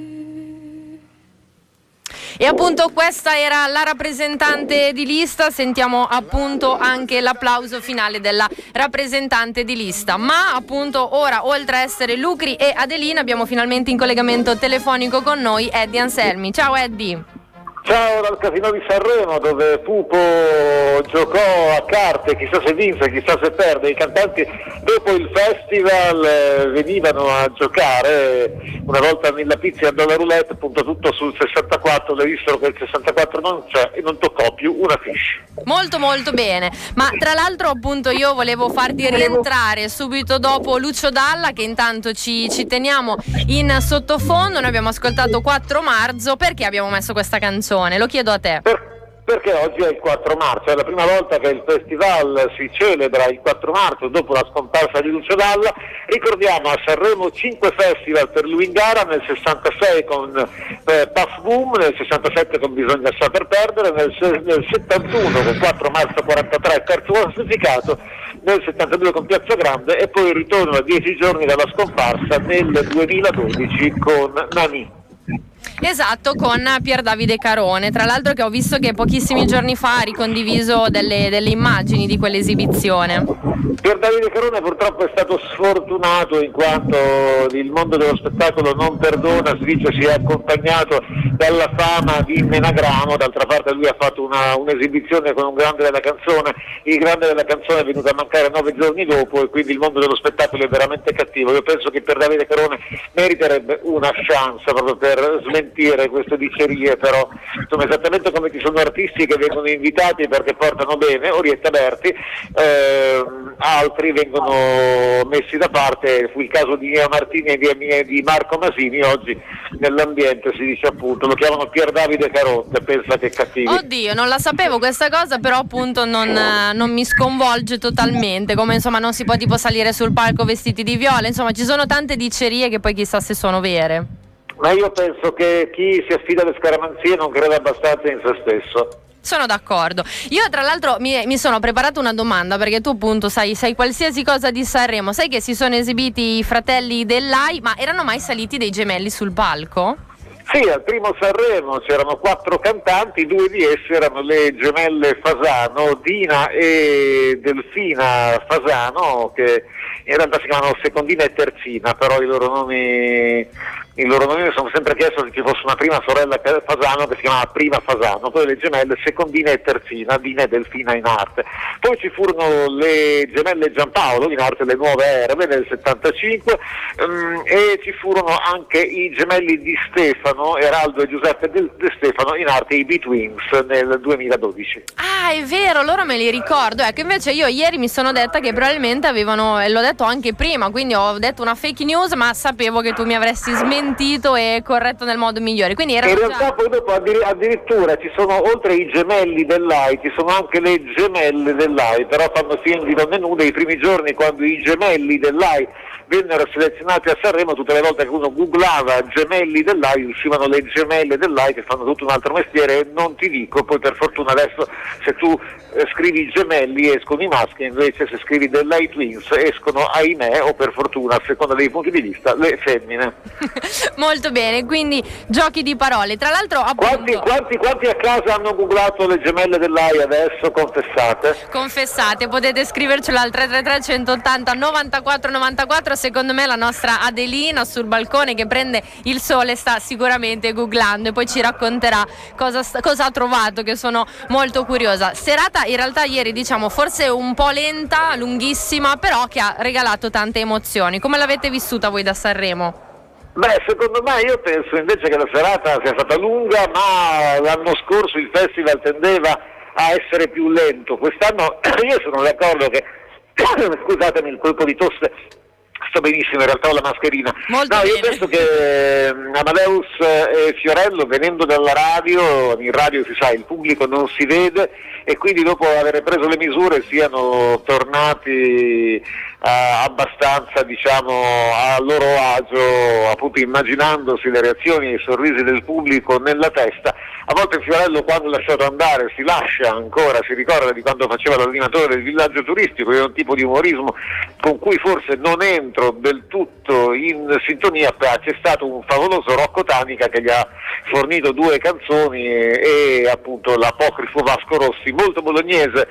E appunto questa era la rappresentante di lista, sentiamo appunto anche l'applauso finale della rappresentante di lista. Ma appunto ora, oltre a essere Lucri e Adelina, abbiamo finalmente in collegamento telefonico con noi Eddie Anselmi. Ciao Eddie. Ciao dal Casino di Sanremo, dove Pupo giocò a carte, chissà se vinse, chissà se perde. I cantanti dopo il festival eh, venivano a giocare, una volta nella pizza alla roulette, punto tutto sul sessantaquattro, le vissero che il sessantaquattro non c'è e non toccò più una fiche. Molto molto bene, ma tra l'altro appunto io volevo farti rientrare subito dopo Lucio Dalla, che intanto ci, ci teniamo in sottofondo. Noi abbiamo ascoltato quattro marzo, perché abbiamo messo questa canzone? Lo chiedo a te. Per, perché oggi è il quattro marzo, è la prima volta che il festival si celebra il quattro marzo dopo la scomparsa di Lucio Dalla. Ricordiamo a Sanremo cinque festival per lui in gara, nel sessantasei con eh, Puff Boom, nel sessantasette con Bisogna saper perdere, nel, nel settantuno con quattro marzo quarantatré terzo classificato, nel settantadue con Piazza Grande e poi il ritorno a dieci giorni dalla scomparsa nel duemiladodici con Nani. Esatto, con Pier Davide Carone, tra l'altro, che ho visto che pochissimi giorni fa ha ricondiviso delle, delle immagini di quell'esibizione. Pier Davide Carone purtroppo è stato sfortunato in quanto il mondo dello spettacolo non perdona, si dice si è accompagnato dalla fama di Menagramo, d'altra parte lui ha fatto una, un'esibizione con un grande della canzone, il grande della canzone è venuto a mancare nove giorni dopo e quindi il mondo dello spettacolo è veramente cattivo. Io penso che Pier Davide Carone meriterebbe una chance proprio per smentire queste dicerie, però insomma, esattamente come ci sono artisti che vengono invitati perché portano bene, Orietta Berti, ehm, altri vengono messi da parte. Fu il caso di Mia Martini e di, di Marco Masini. Oggi nell'ambiente si dice appunto, lo chiamano Pier Davide Carotte, pensa che cattivi. Oddio, non la sapevo questa cosa, però appunto non, non mi sconvolge totalmente, come insomma non si può tipo salire sul palco vestiti di viola, insomma ci sono tante dicerie che poi chissà se sono vere. Ma io penso che chi si affida alle scaramanzie non crede abbastanza in se stesso. Sono d'accordo. Io tra l'altro mi, mi sono preparata una domanda, perché tu appunto sai, sai qualsiasi cosa di Sanremo, sai che si sono esibiti i fratelli dell'A I, ma erano mai saliti dei gemelli sul palco? Sì, al primo Sanremo c'erano quattro cantanti, due di essi erano le gemelle Fasano, Dina e Delfina Fasano, che in realtà si chiamano Secondina e Terzina, però i loro nomi... I loro nomi mi sono sempre chiesto se ci fosse una prima sorella Fasano che si chiamava Prima Fasano, poi le gemelle Secondina e Terzina, Dina e Delfina in arte. Poi ci furono le gemelle Giampaolo, in arte Le Nuove Erbe nel settantacinque, um, e ci furono anche i gemelli di Stefano, Eraldo e Giuseppe De, De Stefano, in arte i B-Twins nel duemiladodici. Ah, è vero, loro me li ricordo. Ecco, invece io ieri mi sono detta che probabilmente avevano, e l'ho detto anche prima, quindi ho detto una fake news, ma sapevo che tu mi avresti smentito e corretto nel modo migliore. Quindi era in già... realtà poi dopo addirittura ci sono, oltre ai gemelli dell'A I, ci sono anche le gemelle dell'A I, però fanno film di donne nude. I primi giorni, quando i gemelli dell'A I vennero selezionati a Sanremo, tutte le volte che uno googlava gemelli dell'A I uscivano le gemelle dell'A I che fanno tutto un altro mestiere, e non ti dico, poi per fortuna adesso se tu eh, scrivi gemelli escono i maschi, invece se scrivi dell'A I Twins escono, ahimè o per fortuna a seconda dei punti di vista, le femmine. Molto bene, quindi giochi di parole. Tra l'altro appunto... quanti, quanti, quanti a casa hanno googlato le gemelle dell'A I adesso? Confessate. Confessate, potete scrivercelo al tre tre tre centottanta novantaquattro novantaquattro. Secondo me la nostra Adelina sul balcone che prende il sole sta sicuramente googlando e poi ci racconterà cosa, cosa ha trovato, che sono molto curiosa. Serata in realtà ieri, diciamo, forse un po' lenta, lunghissima, però che ha regalato tante emozioni. Come l'avete vissuta voi da Sanremo? Beh, secondo me io penso invece che la serata sia stata lunga, ma l'anno scorso il festival tendeva a essere più lento. Quest'anno io sono d'accordo che, scusatemi il colpo di tosse, sto benissimo, in realtà ho la mascherina. Molto no, bene. Io penso che Amadeus e Fiorello, venendo dalla radio, in radio si sa, il pubblico non si vede, e quindi dopo aver preso le misure siano tornati abbastanza, diciamo, a loro agio, appunto immaginandosi le reazioni e i sorrisi del pubblico nella testa. A volte Fiorello, quando è lasciato andare, si lascia ancora, si ricorda di quando faceva l'animatore del villaggio turistico, è un tipo di umorismo con cui forse non entro del tutto in sintonia. C'è stato un favoloso Rocco Tanica che gli ha fornito due canzoni e, e appunto l'apocrifo Vasco Rossi, molto bolognese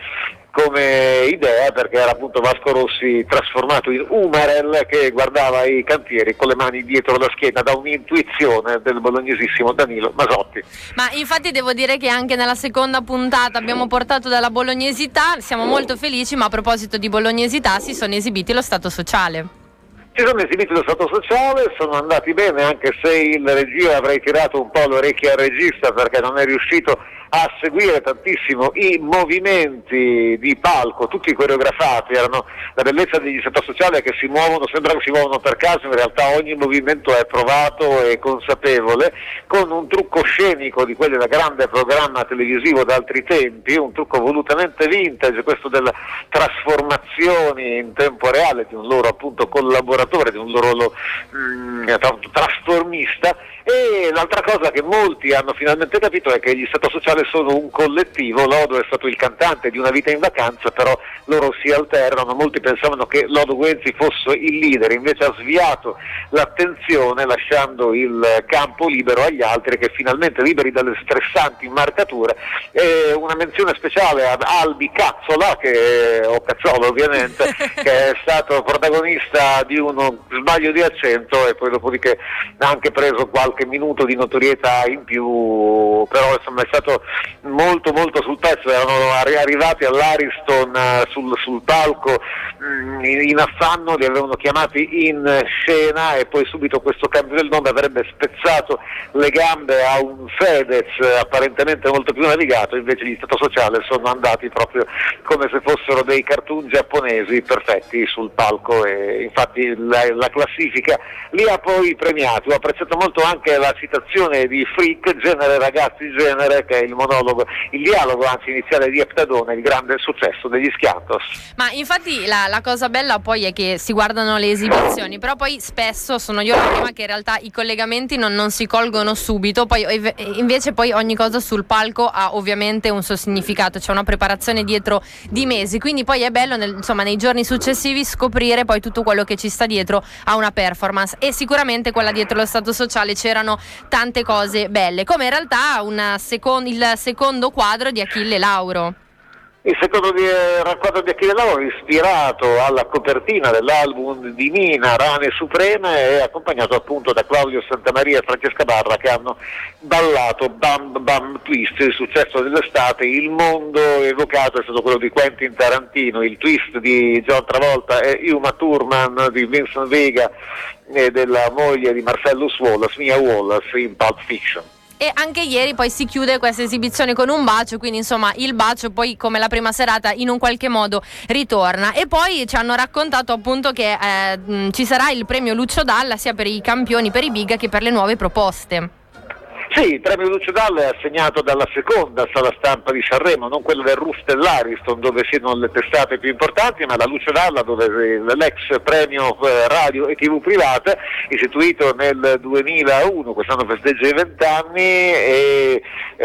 come idea, perché era appunto Vasco Rossi trasformato in Umarell che guardava i cantieri con le mani dietro la schiena, da un'intuizione del bolognesissimo Danilo Masotti. Ma infatti devo dire che anche nella seconda puntata abbiamo portato dalla bolognesità, siamo molto felici, ma a proposito di bolognesità si sono esibiti lo Stato Sociale. Si sono esibiti lo Stato Sociale, sono andati bene, anche se il regia avrei tirato un po' le orecchie al regista perché non è riuscito a seguire tantissimo i movimenti di palco, tutti coreografati. Erano la bellezza degli Stato Sociale, che si muovono, sembra che si muovono per caso, in realtà ogni movimento è provato e consapevole, con un trucco scenico di quelli da grande programma televisivo d'altri tempi, un trucco volutamente vintage, questo delle trasformazioni in tempo reale di un loro appunto collaboratore, di un loro mh, trasformista. E l'altra cosa che molti hanno finalmente capito è che gli Stato Sociale sono un collettivo. Lodo è stato il cantante di Una vita in vacanza, però loro si alternano. Molti pensavano che Lodo Guenzi fosse il leader, invece ha sviato l'attenzione lasciando il campo libero agli altri, che finalmente, liberi dalle stressanti marcature. E una menzione speciale ad Albi Cazzola, che o Cazzola ovviamente, che è stato protagonista di uno sbaglio di accento e poi dopodiché ha anche preso qualche minuto di notorietà in più, però insomma è stato molto molto sul pezzo. Erano arri- arrivati all'Ariston uh, sul, sul palco mh, in, in affanno, li avevano chiamati in scena e poi subito questo cambio del nome avrebbe spezzato le gambe a un Fedez eh, apparentemente molto più navigato. Invece gli Stato Sociale sono andati proprio come se fossero dei cartoon giapponesi perfetti sul palco, e infatti la, la classifica li ha poi premiati. Ho apprezzato molto anche la citazione di Freak, genere ragazzi genere, che è il monologo, il dialogo anzi iniziale di Eptadone, il grande successo degli Schiantos. Ma infatti la, la cosa bella poi è che si guardano le esibizioni, però poi spesso sono io la prima che in realtà i collegamenti non, non si colgono subito, poi invece poi ogni cosa sul palco ha ovviamente un suo significato, c'è una preparazione dietro di mesi, quindi poi è bello nel, insomma nei giorni successivi scoprire poi tutto quello che ci sta dietro a una performance, e sicuramente quella dietro lo Stato Sociale c'erano tante cose belle, come in realtà una secon- il secondo quadro di Achille Lauro. Il secondo di, eh, quadro di Achille Lauro è ispirato alla copertina dell'album di Mina, Rane Supreme, e accompagnato appunto da Claudio Santamaria e Francesca Barra, che hanno ballato Bam Bam Twist, il successo dell'estate. Il mondo evocato è stato quello di Quentin Tarantino, il twist di John Travolta e Uma Thurman, di Vincent Vega e della moglie di Marcellus Wallace, Mia Wallace, in Pulp Fiction. E anche ieri poi si chiude questa esibizione con un bacio, quindi insomma il bacio poi, come la prima serata, in un qualche modo ritorna. E poi ci hanno raccontato appunto che eh, mh, ci sarà il premio Lucio Dalla sia per i campioni, per i big, che per le nuove proposte. Sì, il premio Lucio Dalla è assegnato dalla seconda sala stampa di Sanremo, non quella del Roof dell'Ariston dove siano le testate più importanti, ma la Lucio Dalla, dove l'ex premio radio e tv private, istituito nel duemilauno, quest'anno festeggia i vent'anni, e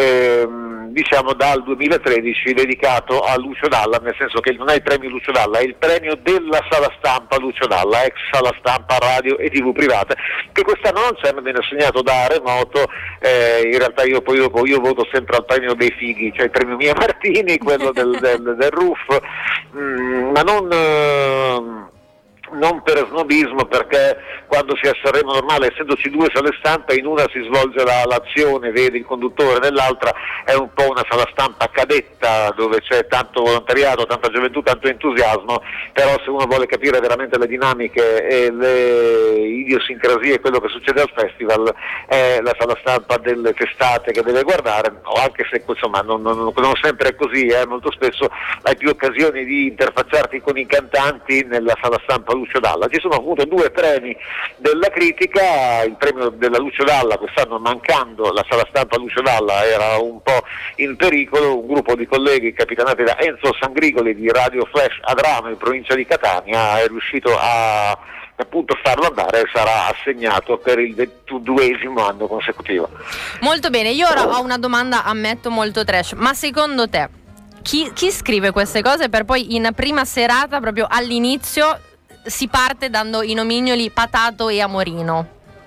ehm, diciamo dal duemilatredici dedicato a Lucio Dalla, nel senso che non è il premio Lucio Dalla, è il premio della sala stampa Lucio Dalla, ex sala stampa radio e tv private, che quest'anno non c'è, ma viene assegnato da remoto. Eh, in realtà io poi dopo io voto sempre al premio dei fighi, cioè il premio Mia Martini, quello del, del, del Roof, mm, ma non... Eh, non per snobismo, perché quando si è a Sanremo normale, essendoci due sale stampa, in una si svolge la, l'azione, vedi il conduttore, nell'altra è un po' una sala stampa cadetta dove c'è tanto volontariato, tanta gioventù, tanto entusiasmo, però se uno vuole capire veramente le dinamiche e le idiosincrasie, quello che succede al festival, è la sala stampa delle testate che deve guardare, anche se insomma non, non, non sempre è così, eh, molto spesso hai più occasioni di interfacciarti con i cantanti nella sala stampa Lucio Dalla. Ci sono appunto due premi della critica, il premio della Lucio Dalla quest'anno mancando la sala stampa Lucio Dalla era un po' in pericolo, un gruppo di colleghi capitanati da Enzo Sangrigoli di Radio Flash Adrano in provincia di Catania è riuscito a appunto farlo andare e sarà assegnato per il ventiduesimo anno consecutivo. Molto bene, io ora ho una domanda, ammetto, molto trash, ma secondo te chi, chi scrive queste cose per poi in prima serata, proprio all'inizio, si parte dando i nomignoli Patato e Amorino?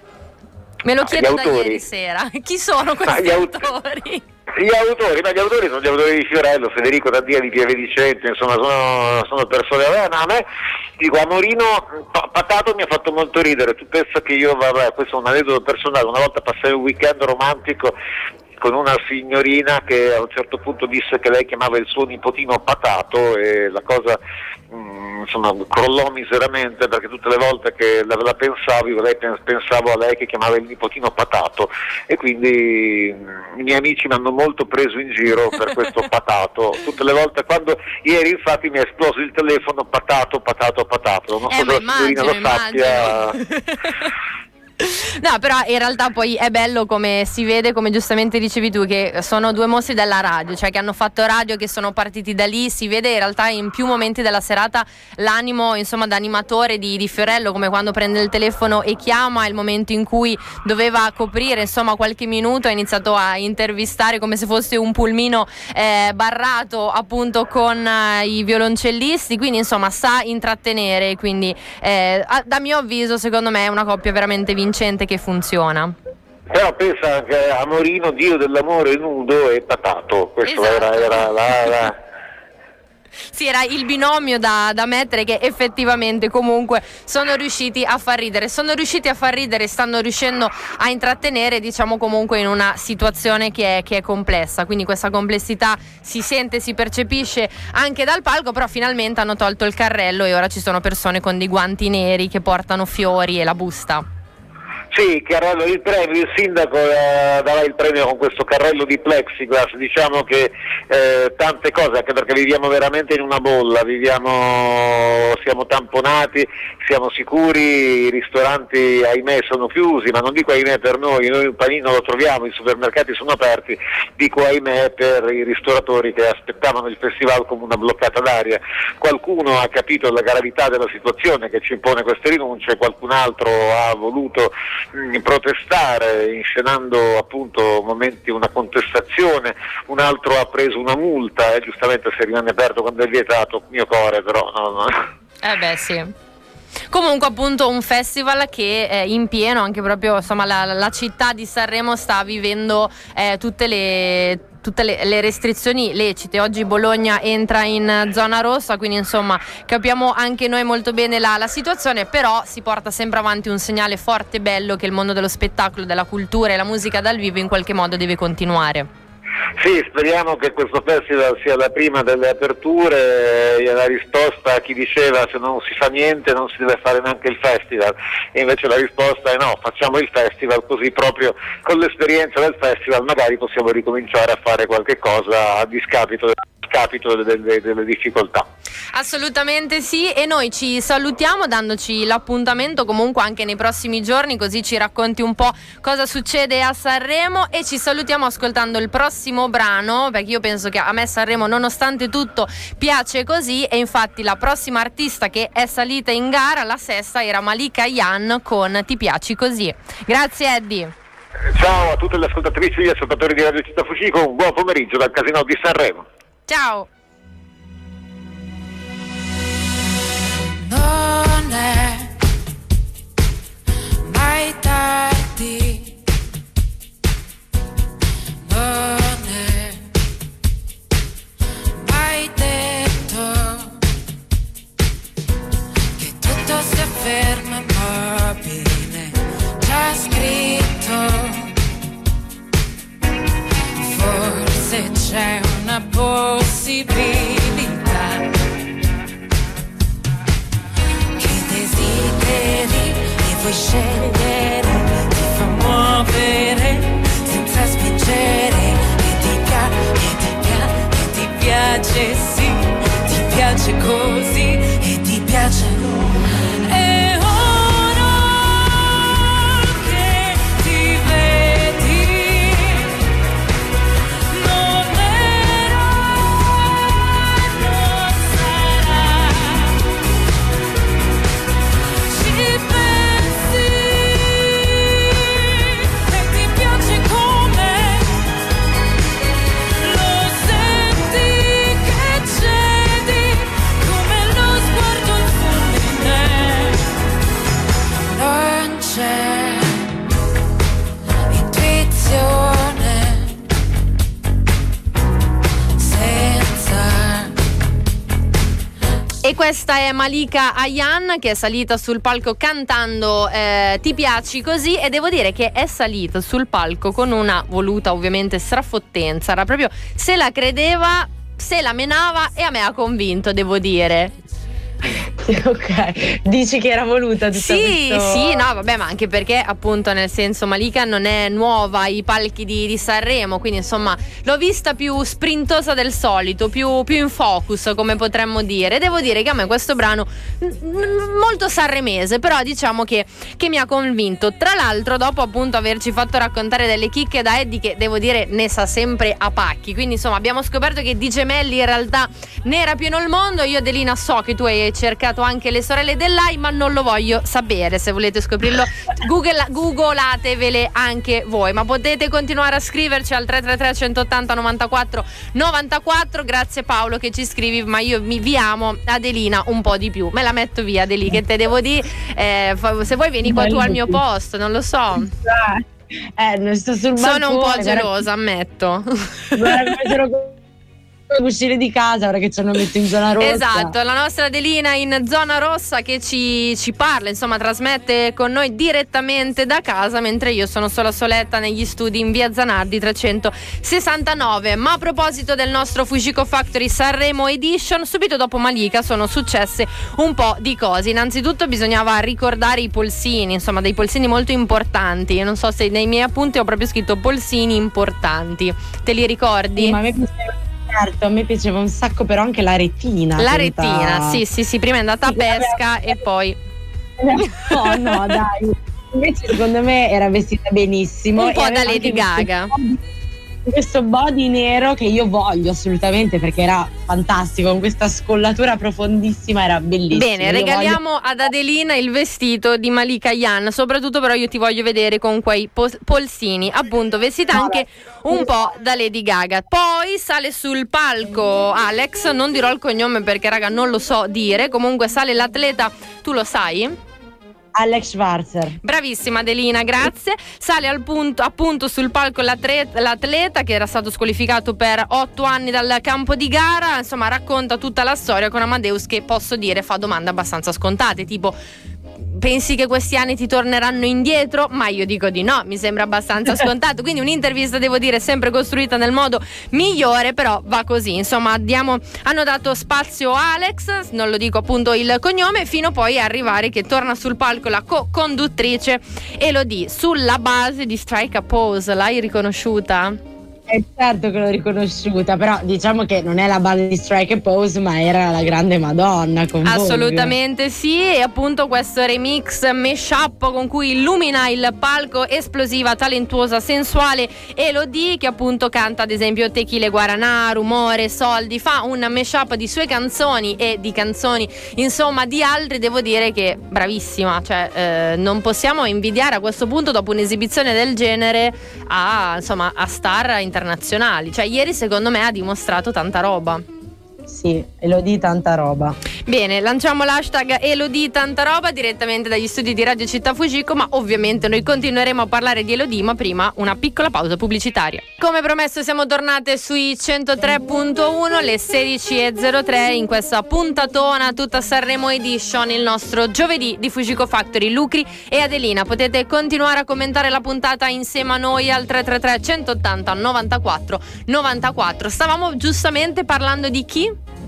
Me lo Ah, chiedo gli da autori? ieri sera. Chi sono questi gli aut- autori? Gli autori, ma gli autori sono gli autori di Fiorello, Federico Dandia di Pieve Vicente, insomma sono, sono persone. Vabbè, a me dico Amorino, pa- Patato mi ha fatto molto ridere. Tu pensa che io, vabbè, questo è un aneddoto personale, una volta passai un weekend romantico con una signorina che a un certo punto disse che lei chiamava il suo nipotino Patato e la cosa mh, insomma crollò miseramente, perché tutte le volte che la, la pensavo io lei, pensavo a lei che chiamava il nipotino Patato e quindi mh, i miei amici mi hanno molto preso in giro per questo Patato. Tutte le volte, quando ieri infatti mi è esploso il telefono Patato, Patato, Patato, non so Eh, se ma la signorina lo immagino, sappia. immagino. No, però in realtà poi è bello, come si vede, come giustamente dicevi tu, che sono due mostri della radio, cioè che hanno fatto radio, che sono partiti da lì. Si vede in realtà in più momenti della serata l'animo, insomma, da animatore di, di Fiorello, come quando prende il telefono e chiama, il momento in cui doveva coprire, insomma, qualche minuto, ha iniziato a intervistare come se fosse un pulmino eh, barrato appunto con eh, i violoncellisti, quindi insomma sa intrattenere, quindi eh, a, da mio avviso secondo me è una coppia veramente vincente che funziona. Però pensa anche a Amorino, dio dell'amore nudo e Patato, questo Esatto. era, era la, la... Sì, era il binomio da, da mettere, che effettivamente comunque sono riusciti a far ridere, sono riusciti a far ridere, stanno riuscendo a intrattenere, diciamo, comunque in una situazione che è, che è complessa, quindi questa complessità si sente, si percepisce anche dal palco, però finalmente hanno tolto il carrello e ora ci sono persone con dei guanti neri che portano fiori e la busta. Sì, carrello il premio, il sindaco eh, dava il premio con questo carrello di plexiglass, diciamo che eh, tante cose, anche perché viviamo veramente in una bolla, viviamo, siamo tamponati, siamo sicuri, i ristoranti ahimè sono chiusi, ma non dico ahimè per noi, noi un panino lo troviamo, i supermercati sono aperti, dico ahimè per i ristoratori che aspettavano il festival come una bloccata d'aria. Qualcuno ha capito la gravità della situazione che ci impone queste rinunce, qualcun altro ha voluto protestare inscenando appunto momenti, una contestazione, un altro ha preso una multa e eh, giustamente se rimane aperto quando è vietato, mio core, però no, no. Eh beh sì. Comunque appunto un festival che è in pieno, anche proprio insomma la, la città di Sanremo sta vivendo eh, tutte le tutte le, le restrizioni lecite. Oggi Bologna entra in zona rossa, quindi insomma capiamo anche noi molto bene la, la situazione, però si porta sempre avanti un segnale forte e bello che il mondo dello spettacolo, della cultura e la musica dal vivo in qualche modo deve continuare. Sì, speriamo che questo festival sia la prima delle aperture e la risposta a chi diceva se non si fa niente non si deve fare neanche il festival, e invece la risposta è no, facciamo il festival, così proprio con l'esperienza del festival magari possiamo ricominciare a fare qualche cosa a discapito del capito delle, delle difficoltà. Assolutamente sì, e noi ci salutiamo dandoci l'appuntamento comunque anche nei prossimi giorni, così ci racconti un po' cosa succede a Sanremo, e ci salutiamo ascoltando il prossimo brano, perché io penso che a me Sanremo nonostante tutto piace così, e infatti la prossima artista che è salita in gara, la sesta, era Malika Yan con Ti piaci così. Grazie Eddie. Ciao a tutte le ascoltatrici e gli ascoltatori di Radio Città Fucico, un buon pomeriggio dal Casinò di Sanremo. Ciao. Non è mai tardi, non è mai detto che tutto sia fermo e mobile, già scritto. Forse c'è una possibilità che desideri e vuoi scegliere, ti fa muovere senza spingere, e ti piace, e ti piace, e ti piace, sì, ti piace così, e ti piace E questa è Malika Ayan, che è salita sul palco cantando eh, Ti piaci così, e devo dire che è salita sul palco con una voluta ovviamente strafottenza, era proprio, se la credeva, se la menava, e a me ha convinto, devo dire. Ok, dici che era voluta tutta Sì, questo... sì, no, vabbè, ma anche perché appunto, nel senso, Malika non è nuova ai palchi di, di Sanremo, quindi insomma l'ho vista più sprintosa del solito, più, più in focus, come potremmo dire. Devo dire che a me questo brano n- molto sanremese, però diciamo che, che mi ha convinto. Tra l'altro, dopo appunto averci fatto raccontare delle chicche da Eddie, che devo dire ne sa sempre a pacchi, quindi insomma abbiamo scoperto che di gemelli in realtà ne era pieno il mondo. Io, Adelina, so che tu hai cercato anche le sorelle dell'A I, ma non lo voglio sapere. Se volete scoprirlo, Google, googlatevele anche voi, ma potete continuare a scriverci al tre tre tre centottanta novantaquattro novantaquattro. Grazie Paolo che ci scrivi, ma io mi vi amo Adelina un po' di più. Me la metto via, Adeli, che te devo dire, eh, se vuoi vieni qua tu al mio posto, non lo so. Eh, non sto sul balcone, sono un po' gelosa, ammetto. Uscire di casa ora che ci hanno messo in zona rossa. Esatto, la nostra Adelina in zona rossa che ci, ci parla, insomma trasmette con noi direttamente da casa, mentre io sono sola soletta negli studi in via Zanardi trecentosessantanove. Ma a proposito del nostro Fujiko Factory Sanremo Edition, subito dopo Malika sono successe un po' di cose. Innanzitutto bisognava ricordare i polsini, insomma dei polsini molto importanti. Io non so se nei miei appunti ho proprio scritto polsini importanti, te li ricordi? Sì, ma a me piaceva. Certo, a me piaceva un sacco, però anche la retina. La tenta... retina, sì, sì, sì, prima è andata a pesca e poi... No, no, dai. Invece secondo me era vestita benissimo. Un po' da Lady Gaga. Questo body nero che io voglio assolutamente, perché era fantastico, con questa scollatura profondissima, era bellissimo. Bene, io regaliamo voglio... ad Adelina il vestito di Malika Ayan, soprattutto però io ti voglio vedere con quei pos- polsini, appunto vestita anche un po' da Lady Gaga. Poi sale sul palco Alex, non dirò il cognome perché raga non lo so dire, comunque sale l'atleta, tu lo sai? Alex Schwarzer. Bravissima Adelina, grazie. Sale al punto, appunto sul palco l'atleta, l'atleta che era stato squalificato per otto anni dal campo di gara, insomma racconta tutta la storia con Amadeus che, posso dire, fa domande abbastanza scontate, tipo: pensi che questi anni ti torneranno indietro? Ma io dico di no, mi sembra abbastanza scontato. Quindi un'intervista, devo dire, sempre costruita nel modo migliore, però va così. Insomma, diamo, hanno dato spazio a Alex, non lo dico appunto il cognome, fino poi a arrivare che torna sul palco la co-conduttrice Elodie, sulla base di Strike a Pose. L'hai riconosciuta? È certo che l'ho riconosciuta, però diciamo che non è la base di Strike a Pose, ma era la grande Madonna con assolutamente Vogue. Sì, e appunto questo remix mashup con cui illumina il palco, esplosiva, talentuosa, sensuale Elodie, che appunto canta ad esempio Tequila Guaraná, Rumore, Soldi, fa un mashup di sue canzoni e di canzoni insomma di altri. Devo dire che bravissima, cioè eh, non possiamo invidiare a questo punto, dopo un'esibizione del genere, a insomma a star internazionali. Cioè ieri secondo me ha dimostrato tanta roba. Sì, Elodie tanta roba. Bene, lanciamo l'hashtag Elodie tanta roba direttamente dagli studi di Radio Città Fujiko, ma ovviamente noi continueremo a parlare di Elodie, ma prima una piccola pausa pubblicitaria. Come promesso siamo tornate sui centotré punto uno, le sedici e zero tre, in questa puntatona tutta Sanremo Edition, il nostro giovedì di Fujiko Factory. Lucri e Adelina, potete continuare a commentare la puntata insieme a noi al tre tre tre centottanta novantaquattro novantaquattro. Stavamo giustamente parlando di chi?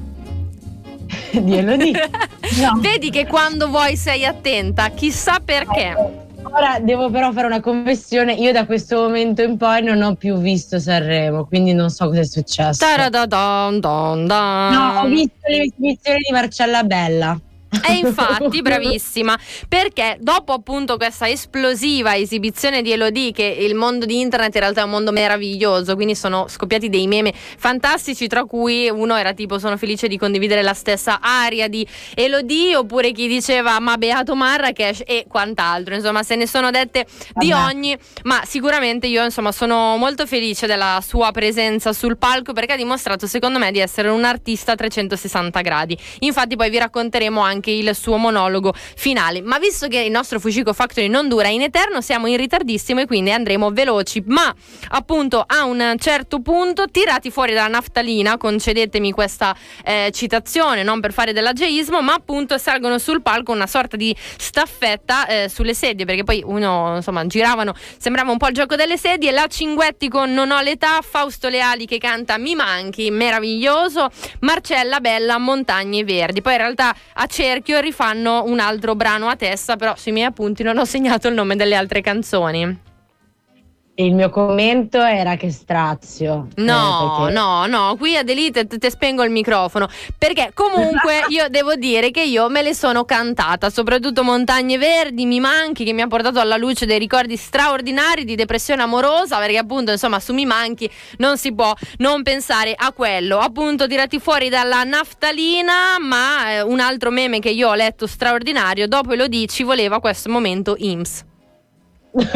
Di Elodie. No. Vedi che quando vuoi sei attenta, chissà perché. Ora devo però fare una confessione, io da questo momento in poi non ho più visto Sanremo, quindi non so cosa è successo. Taradadon, don, don. No, ho visto le esibizioni di Marcella Bella. E infatti bravissima, perché dopo appunto questa esplosiva esibizione di Elodie, che il mondo di internet in realtà è un mondo meraviglioso, quindi sono scoppiati dei meme fantastici, tra cui uno era tipo: sono felice di condividere la stessa aria di Elodie, oppure chi diceva ma beato Marrakesh e quant'altro. Insomma, se ne sono dette di Vabbè. ogni, ma sicuramente io insomma sono molto felice della sua presenza sul palco, perché ha dimostrato secondo me di essere un artista a trecentosessanta gradi. Infatti poi vi racconteremo anche anche il suo monologo finale. Ma visto che il nostro Fushiko Factory non dura in eterno, siamo in ritardissimo e quindi andremo veloci, ma appunto a un certo punto, tirati fuori dalla naftalina, concedetemi questa eh, citazione, non per fare dell'ageismo, ma appunto salgono sul palco una sorta di staffetta eh, sulle sedie, perché poi uno, insomma, giravano, sembrava un po' il gioco delle sedie. La Cinguetti con Non ho l'età, Fausto Leali che canta Mi manchi, meraviglioso, Marcella Bella, Montagne Verdi. Poi in realtà a cerchio rifanno un altro brano a testa, però sui miei appunti non ho segnato il nome delle altre canzoni. E il mio commento era che strazio. No, eh, perché... no, no, qui a Delete te, te spengo il microfono, perché comunque io devo dire che io me le sono cantata, soprattutto Montagne Verdi, Mi manchi, che mi ha portato alla luce dei ricordi straordinari di depressione amorosa, perché appunto insomma su Mi manchi non si può non pensare a quello, appunto tirati fuori dalla naftalina. Ma eh, un altro meme che io ho letto straordinario, dopo Elodie ci voleva questo momento I M S. Dai,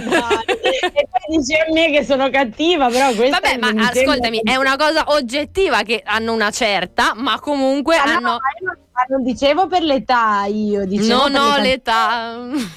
e poi dici a me che sono cattiva, però questa vabbè, ma ascoltami, è una cosa oggettiva che hanno una certa, ma comunque ah, hanno no, ma non dicevo per l'età, io dicevo non per ho l'età,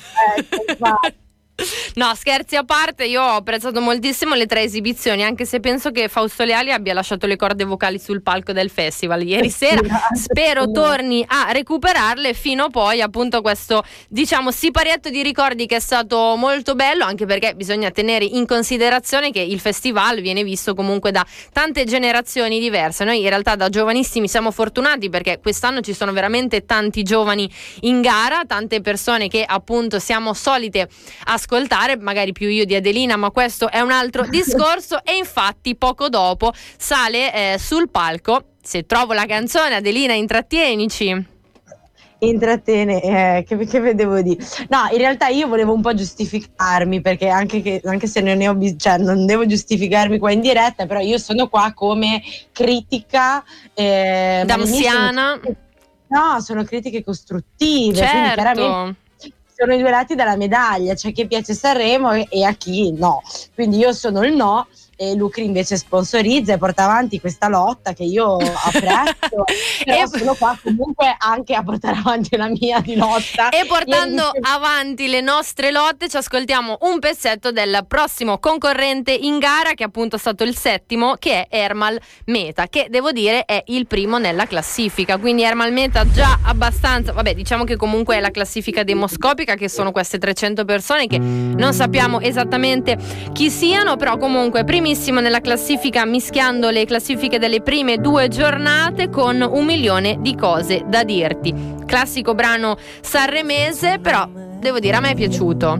ecco, no, scherzi a parte, io ho apprezzato moltissimo le tre esibizioni, anche se penso che Fausto Leali abbia lasciato le corde vocali sul palco del festival ieri sera. Spero torni a recuperarle fino poi appunto questo, diciamo, siparietto di ricordi che è stato molto bello, anche perché bisogna tenere in considerazione che il festival viene visto comunque da tante generazioni diverse. Noi in realtà da giovanissimi siamo fortunati perché quest'anno ci sono veramente tanti giovani in gara, tante persone che appunto siamo solite ascoltare, magari più io di Adelina, ma questo è un altro discorso. E infatti poco dopo sale eh, sul palco, se trovo la canzone, Adelina, intrattienici. Intrattene, eh, che, che vedevo di no, in realtà io volevo un po' giustificarmi, perché anche, che, anche se non ne ho bis- cioè non devo giustificarmi qua in diretta, però io sono qua come critica eh, d'anziana. No, sono critiche costruttive, certo. Quindi chiaramente sono i due lati della medaglia, c'è chi piace Sanremo e, e a chi no. Quindi io sono il no e Lucri invece sponsorizza e porta avanti questa lotta che io apprezzo. Però e sono qua comunque anche a portare avanti la mia di lotta. E portando Ieri... avanti le nostre lotte ci ascoltiamo un pezzetto del prossimo concorrente in gara, che è appunto stato il settimo, che è Ermal Meta, che devo dire è il primo nella classifica. Quindi Ermal Meta già abbastanza, vabbè, diciamo che comunque è la classifica demoscopica, che sono queste trecento persone che non sappiamo esattamente chi siano, però comunque primissimo nella classifica, mischiando le classifiche delle prime due giornate, con un milione di cose da dirti. Classico brano sanremese, però devo dire a me è piaciuto.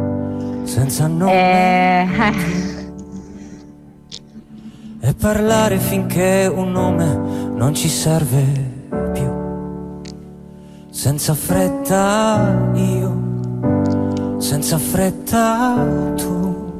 Senza nome eh... e parlare finché un nome non ci serve più. Senza fretta io, senza fretta tu.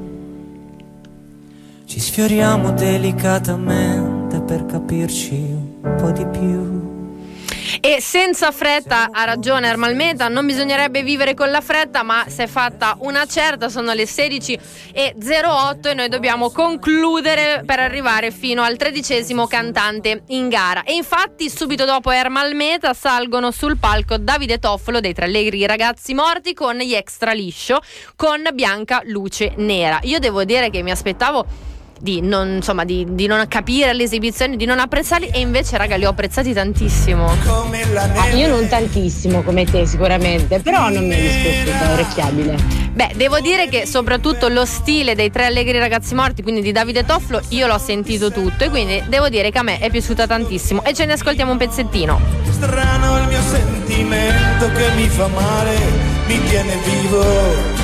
Ci sfioriamo delicatamente per capirci un po' di più. E senza fretta, ha ragione Ermal Meta, non bisognerebbe vivere con la fretta, ma si è fatta una certa, sono le sedici e zero otto e noi dobbiamo concludere per arrivare fino al tredicesimo cantante in gara. E infatti subito dopo Ermal Meta salgono sul palco Davide Toffolo dei Tre Allegri Ragazzi Morti con gli Extra Liscio, con Bianca Luce Nera. Io devo dire che mi aspettavo di non, insomma, di, di non capire le esibizioni, di non apprezzarli, e invece raga li ho apprezzati tantissimo. Ah, io non tantissimo come te sicuramente, però non mi è dispiaciuto, è orecchiabile. Beh, devo dire che soprattutto lo stile dei Tre Allegri Ragazzi Morti, quindi di Davide Toffolo, io l'ho sentito tutto, e quindi devo dire che a me è piaciuta tantissimo, e ce ne ascoltiamo un pezzettino. Strano il mio sentimento che mi fa male, mi tiene vivo.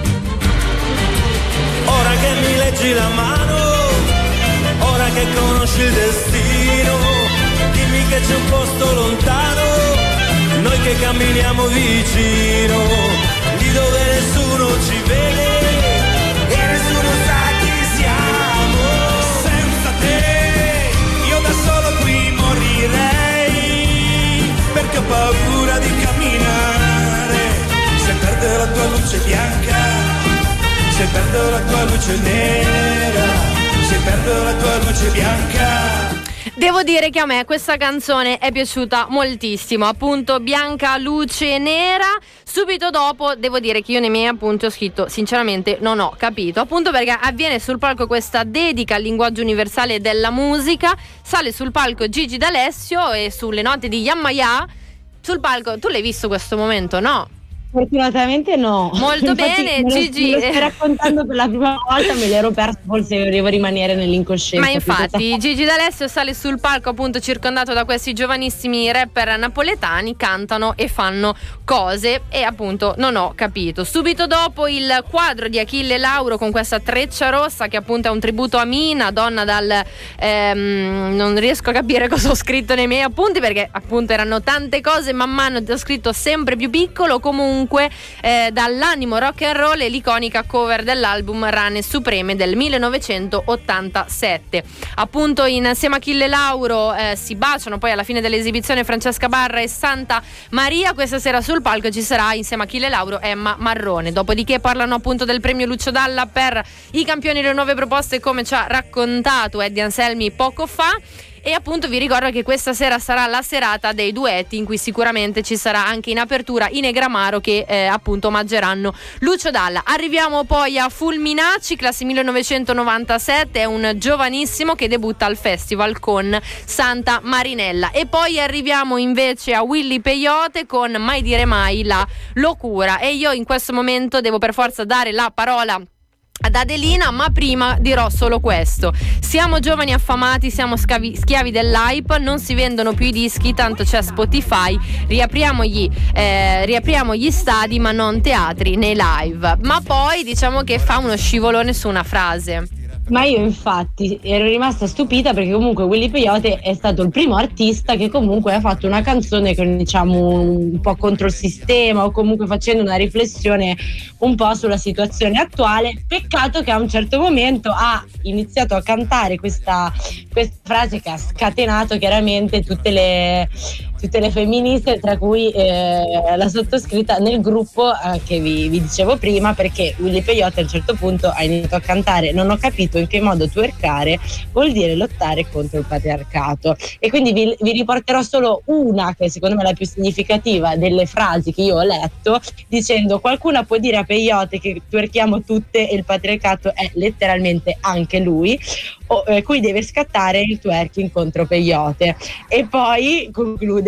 Ora che mi leggi la mano, ora che conosci il destino, dimmi che c'è un posto lontano, noi che camminiamo vicino, lì dove nessuno ci vede e nessuno sa chi siamo. Senza te io da solo qui morirei, perché ho paura di camminare, se perdo la tua luce bianca, se perdo la tua luce nera, se perdo la tua luce bianca. Devo dire che a me questa canzone è piaciuta moltissimo, appunto Bianca Luce Nera. Subito dopo devo dire che io nei miei appunti ho scritto sinceramente non ho capito, appunto perché avviene sul palco questa dedica al linguaggio universale della musica, sale sul palco Gigi D'Alessio e sulle note di Yamaya sul palco. Tu l'hai visto questo momento, no? Fortunatamente no. Molto Infatti, bene, me lo, Gigi. Me lo stai raccontando per la prima volta, me l'ero perso, forse devo rimanere nell'incoscienza. Ma infatti Gigi D'Alessio sale sul palco appunto circondato da questi giovanissimi rapper napoletani, cantano e fanno cose e appunto non ho capito. Subito dopo il quadro di Achille Lauro con questa treccia rossa che appunto è un tributo a Mina, donna dal ehm, non riesco a capire cosa ho scritto nei miei appunti perché appunto erano tante cose, man mano ho scritto sempre più piccolo. Comunque Eh, dall'animo rock and roll e l'iconica cover dell'album Rane Supreme del millenovecentottantasette. Appunto insieme a Achille Lauro eh, si baciano poi alla fine dell'esibizione Francesca Barra e Santa Maria. Questa sera sul palco ci sarà insieme a Achille Lauro Emma Marrone. Dopodiché parlano appunto del premio Lucio Dalla per i campioni delle nuove proposte, come ci ha raccontato Eddie Anselmi poco fa. E appunto vi ricordo che questa sera sarà la serata dei duetti in cui sicuramente ci sarà anche in apertura i Negramaro che eh, appunto omaggeranno Lucio Dalla. Arriviamo poi a Fulminacci, classe millenovecentonovantasette, è un giovanissimo che debutta al festival con Santa Marinella. E poi arriviamo invece a Willy Peyote con Mai dire mai la locura. E io in questo momento devo per forza dare la parola ad Adelina, ma prima dirò solo questo: siamo giovani affamati, siamo schiavi, schiavi dell'hype, non si vendono più i dischi, tanto c'è Spotify, riapriamo gli, eh, riapriamo gli stadi ma non teatri nei live. Ma poi diciamo che fa uno scivolone su una frase. Ma io infatti ero rimasta stupita perché comunque Willy Peyote è stato il primo artista che comunque ha fatto una canzone con, diciamo, un po' contro il sistema o comunque facendo una riflessione un po' sulla situazione attuale. Peccato che a un certo momento ha iniziato a cantare questa, questa frase che ha scatenato chiaramente tutte le tutte le femministe, tra cui eh, la sottoscritta nel gruppo eh, che vi, vi dicevo prima, perché Willy Peyote a un certo punto ha iniziato a cantare "Non ho capito in che modo twerkare vuol dire lottare contro il patriarcato", e quindi vi, vi riporterò solo una che secondo me è la più significativa delle frasi che io ho letto, dicendo: qualcuno può dire a Peyote che twerkiamo tutte e il patriarcato è letteralmente anche lui, o, eh, cui deve scattare il twerking contro Peyote. E poi conclude: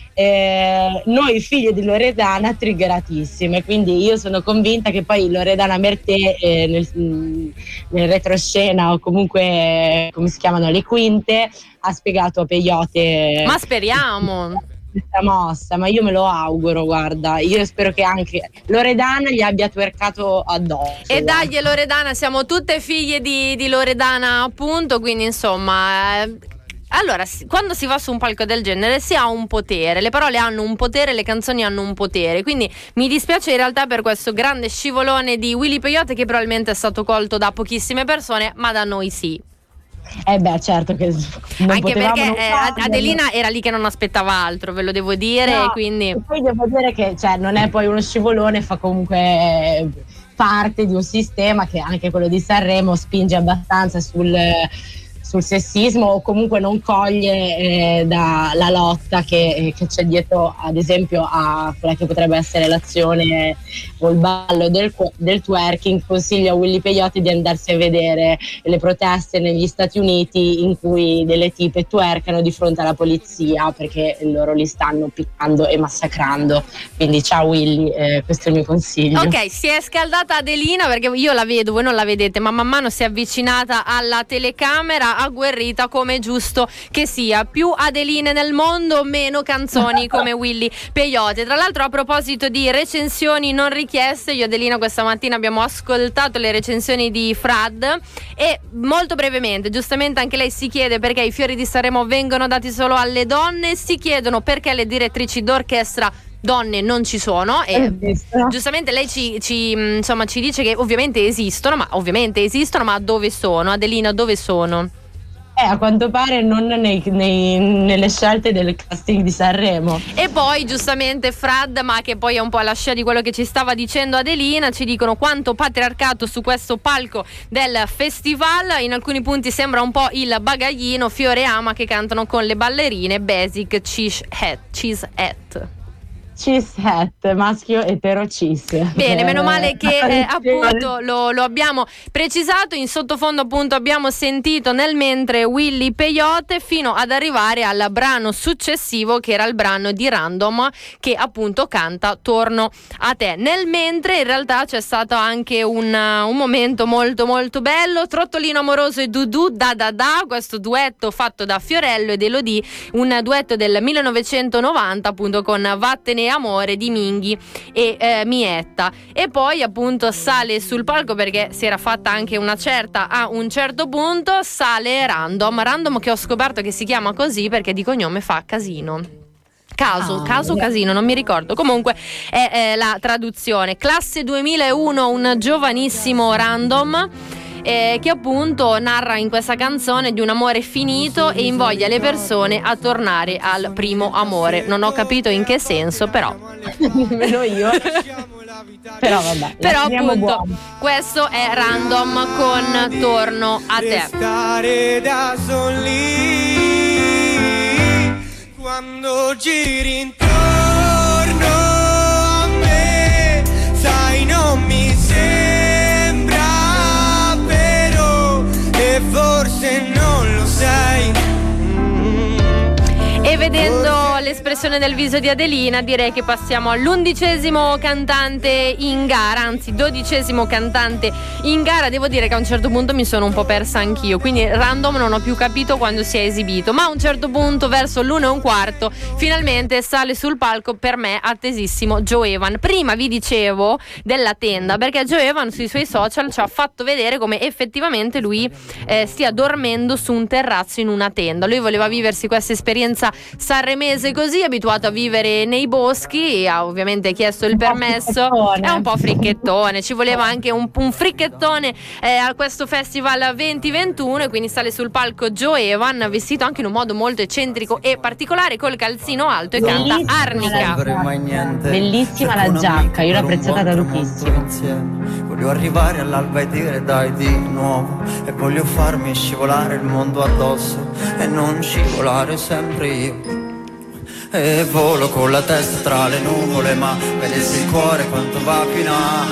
Eh, noi figlie di Loredana triggeratissime. Quindi io sono convinta che poi Loredana Mertè eh, nel, nel retroscena o comunque come si chiamano le quinte ha spiegato a Peyote, ma speriamo questa mossa, ma io me lo auguro, guarda, io spero che anche Loredana gli abbia twerkato addosso. E dai Loredana, siamo tutte figlie di, di Loredana appunto, quindi insomma eh, allora, quando si va su un palco del genere si ha un potere, le parole hanno un potere, le canzoni hanno un potere, quindi mi dispiace in realtà per questo grande scivolone di Willy Peyote che probabilmente è stato colto da pochissime persone, ma da noi sì. Eh beh, certo che non anche perché non eh, farlo. Adelina era lì che non aspettava altro, ve lo devo dire, no, quindi e poi devo dire che cioè, non è poi uno scivolone, fa comunque parte di un sistema che anche quello di Sanremo spinge abbastanza sul sul sessismo o comunque non coglie eh, da la lotta che, che c'è dietro, ad esempio, a quella che potrebbe essere l'azione o il ballo del, del twerking. Consiglio a Willy Peyote di andarsi a vedere le proteste negli Stati Uniti in cui delle tipe twerkano di fronte alla polizia perché loro li stanno piccando e massacrando. Quindi ciao Willy, eh, questo è il mio consiglio. Ok, si è scaldata Adelina perché io la vedo, voi non la vedete, ma man mano si è avvicinata alla telecamera agguerrita come è giusto che sia. Più Adeline nel mondo, meno canzoni come Willy Peyote. Tra l'altro, a proposito di recensioni non richieste, io e Adelina questa mattina abbiamo ascoltato le recensioni di Frad e molto brevemente, giustamente anche lei si chiede perché i fiori di Sanremo vengono dati solo alle donne, si chiedono perché le direttrici d'orchestra donne non ci sono e giustamente lei ci, ci, insomma, ci dice che ovviamente esistono, ma ovviamente esistono, ma dove sono? Adelina, dove sono? Eh, a quanto pare non nei, nei, nelle scelte del casting di Sanremo. E poi giustamente Frad, ma che poi è un po' alla scia di quello che ci stava dicendo Adelina, ci dicono quanto patriarcato su questo palco del festival. In alcuni punti sembra un po' il bagaglino Fiore e Ama che cantano con le ballerine Basic Cheese Hat, cheese hat. Cis-het, maschio etero cis. Bene, meno male che eh, appunto lo, lo abbiamo precisato. In sottofondo appunto abbiamo sentito nel mentre Willy Peyote, fino ad arrivare al brano successivo, che era il brano di Random, che appunto canta Torno a te. Nel mentre in realtà c'è stato anche un, un momento molto molto bello, Trottolino Amoroso e Dudu Da Da Da, questo duetto fatto da Fiorello ed Elodie, un duetto del millenovecentonovanta appunto con Vattene Amore di Minghi e eh, Mietta. E poi appunto sale sul palco, perché si era fatta anche una certa a un certo punto, sale Random Random che ho scoperto che si chiama così perché di cognome fa Casino. Caso, oh, caso, yeah. Casino, non mi ricordo. Comunque è, è la traduzione. Classe duemilauno, un giovanissimo Random Eh, che appunto narra in questa canzone di un amore finito e invoglia le persone a tornare al primo amore. Non ho capito in che senso, però nemmeno io. Però vabbè, però appunto buono. Questo è Random con Torno a te. Restare da soli quando giri intorno a me, sai non mi sembra, forse non lo sai. E vedendo l'espressione del viso di Adelina, direi che passiamo all'undicesimo cantante in gara, anzi dodicesimo cantante in gara. Devo dire che a un certo punto mi sono un po' persa anch'io, quindi Random non ho più capito quando si è esibito, ma a un certo punto verso l'uno e un quarto finalmente sale sul palco, per me attesissimo, Joe Evan. Prima vi dicevo della tenda, perché Joe Evan sui suoi social ci ha fatto vedere come effettivamente lui eh, stia dormendo su un terrazzo in una tenda. Lui voleva viversi questa esperienza sanremese così, abituato a vivere nei boschi, ha ovviamente chiesto il permesso. È un po' fricchettone, ci voleva anche un, un fricchettone eh, a questo festival venti ventuno, e quindi sale sul palco Joe Evan vestito anche in un modo molto eccentrico e particolare, col calzino alto, e canta Arnica. Bellissima la giacca, io l'ho apprezzata tantissimo. Voglio arrivare all'alba e dire dai di nuovo, e voglio farmi scivolare il mondo addosso e non scivolare sempre io. E volo con la testa tra le nuvole, ma vedessi il cuore quanto va più in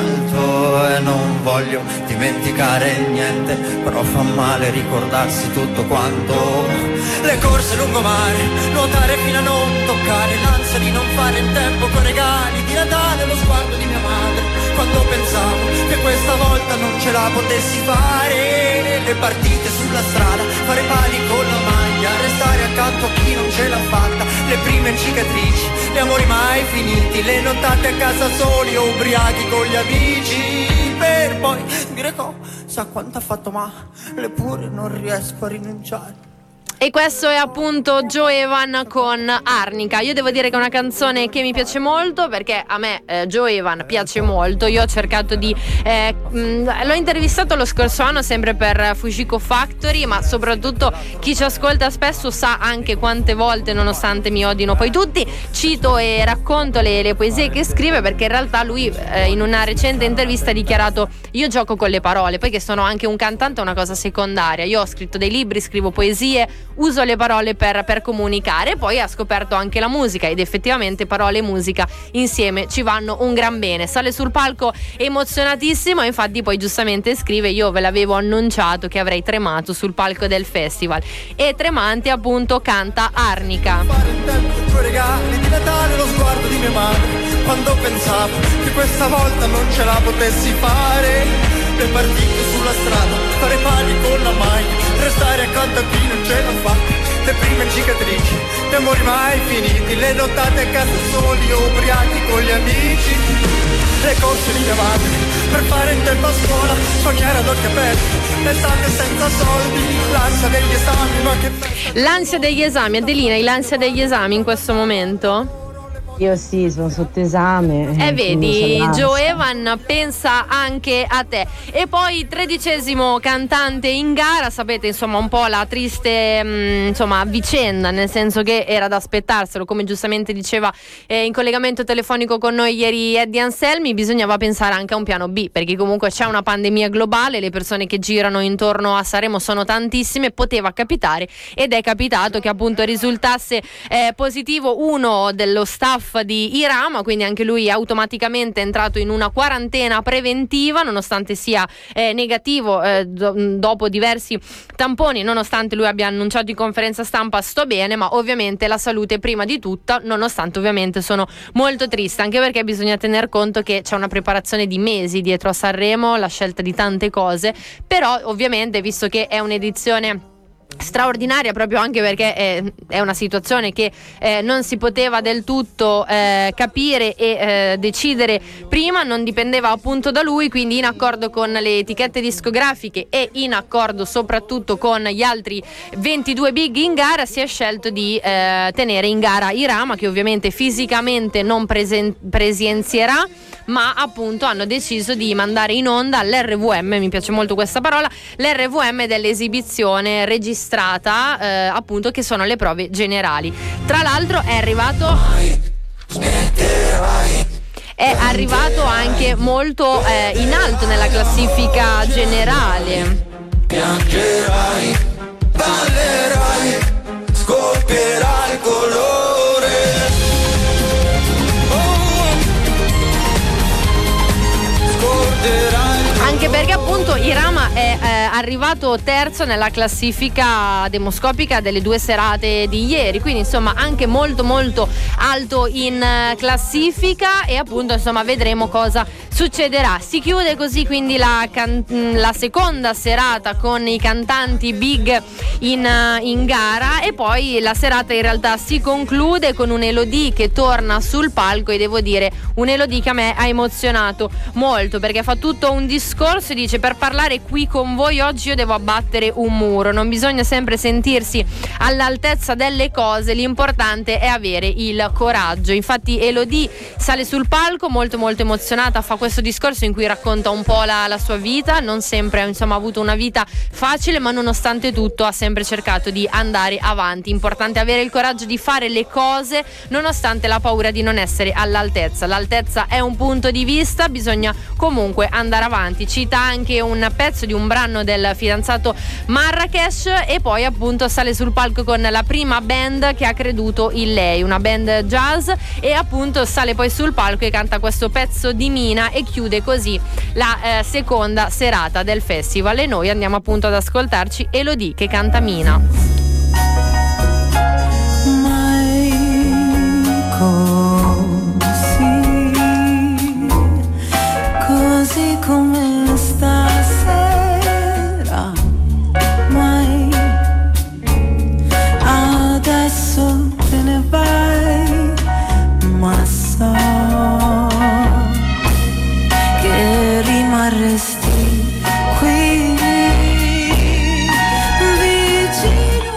alto. E non voglio dimenticare niente, però fa male ricordarsi tutto quanto. Le corse lungomare, nuotare fino a non toccare, l'ansia di non fare in tempo con regali di Natale, lo sguardo di mia madre quando pensavo che questa volta non ce la potessi fare. Le partite sulla strada, fare pali con la maglia, restare accanto a chi non ce l'ha fatta, le prime cicatrici, gli amori mai finiti, le nottate a casa soli o ubriachi con gli amici, per poi dire cosa quanto ha fatto male, pure non riesco a rinunciare. E questo è appunto Joe Evan con Arnica. Io devo dire che è una canzone che mi piace molto, perché a me eh, Joe Evan piace molto. Io ho cercato di eh, mh, l'ho intervistato lo scorso anno sempre per Fujiko Factory, ma soprattutto chi ci ascolta spesso sa anche quante volte, nonostante mi odino poi tutti, cito e racconto le, le poesie che scrive, perché in realtà lui eh, in una recente intervista ha dichiarato: io gioco con le parole, poi che sono anche un cantante è una cosa secondaria, io ho scritto dei libri, scrivo poesie, uso le parole per, per comunicare. Poi ha scoperto anche la musica, ed effettivamente parole e musica insieme ci vanno un gran bene. Sale sul palco emozionatissimo, e infatti poi giustamente scrive: io ve l'avevo annunciato che avrei tremato sul palco del festival. E tremante appunto canta Arnica. Fare in tempo con regali di Natale, lo sguardo di mia madre quando pensavo che questa volta non ce la potessi fare. Le partite sulla strada, fare pali con la maglia, restare accanto a chi non ce l'ha fatta, le prime cicatrici, gli amori mai finiti, le nottate a casa soli o ubriachi con gli amici, le corse di mia madre per fare in tempo a scuola, sognare ad occhi aperti, l'estate senza soldi, l'ansia degli esami, ma che l'ansia degli esami. Adelina, hai l'ansia degli esami in questo momento? Io sì, sono sotto esame. E eh, vedi, Joe Evan Evan pensa anche a te. E poi tredicesimo cantante in gara, sapete insomma un po' la triste mh, insomma vicenda, nel senso che era da aspettarselo, come giustamente diceva eh, in collegamento telefonico con noi ieri Eddie Anselmi, bisognava pensare anche a un piano B, perché comunque c'è una pandemia globale, le persone che girano intorno a Sanremo sono tantissime, poteva capitare ed è capitato che appunto risultasse eh, positivo uno dello staff di Irama, quindi anche lui è automaticamente entrato in una quarantena preventiva nonostante sia eh, negativo eh, do- dopo diversi tamponi, nonostante lui abbia annunciato in conferenza stampa sto bene, ma ovviamente la salute prima di tutto, nonostante ovviamente sono molto triste, anche perché bisogna tener conto che c'è una preparazione di mesi dietro a Sanremo, la scelta di tante cose, però ovviamente visto che è un'edizione straordinaria proprio anche perché è, è una situazione che eh, non si poteva del tutto eh, capire e eh, decidere prima, non dipendeva appunto da lui, quindi in accordo con le etichette discografiche e in accordo soprattutto con gli altri ventidue big in gara si è scelto di eh, tenere in gara Irama, che ovviamente fisicamente non presen- presenzierà, ma appunto hanno deciso di mandare in onda l'R V M, mi piace molto questa parola, l'R V M dell'esibizione registrata, eh, appunto, che sono le prove generali. Tra l'altro è arrivato è arrivato anche molto eh, in alto nella classifica generale. Piangerai, ballerai, scoppierà il colore. Anche perché appunto Irama è eh, arrivato terzo nella classifica demoscopica delle due serate di ieri, quindi insomma anche molto molto alto in uh, classifica e appunto insomma vedremo cosa succederà. Si chiude così quindi la, can- la seconda serata con i cantanti big in, uh, in gara e poi la serata in realtà si conclude con un Elodie che torna sul palco e devo dire un Elodie che a me ha emozionato molto perché fa tutto un discorso e dice: per parlare qui con voi oggi io devo abbattere un muro, non bisogna sempre sentirsi all'altezza delle cose, l'importante è avere il coraggio. Infatti Elodie sale sul palco molto molto emozionata, fa questo discorso in cui racconta un po' la, la sua vita, non sempre insomma ha avuto una vita facile, ma nonostante tutto ha sempre cercato di andare avanti. Importante avere il coraggio di fare le cose nonostante la paura di non essere all'altezza. L'altezza è un punto di vista, bisogna comunque andare avanti. Cita anche un pezzo di un brano del fidanzato Marrakesh e poi appunto sale sul palco con la prima band che ha creduto in lei, una band jazz, e appunto sale poi sul palco e canta questo pezzo di Mina e chiude così la eh, seconda serata del festival e noi andiamo appunto ad ascoltarci Elodie che canta Mina. Mai così, così come stasera, mai, adesso te ne vai, ma so che rimarresti qui vicino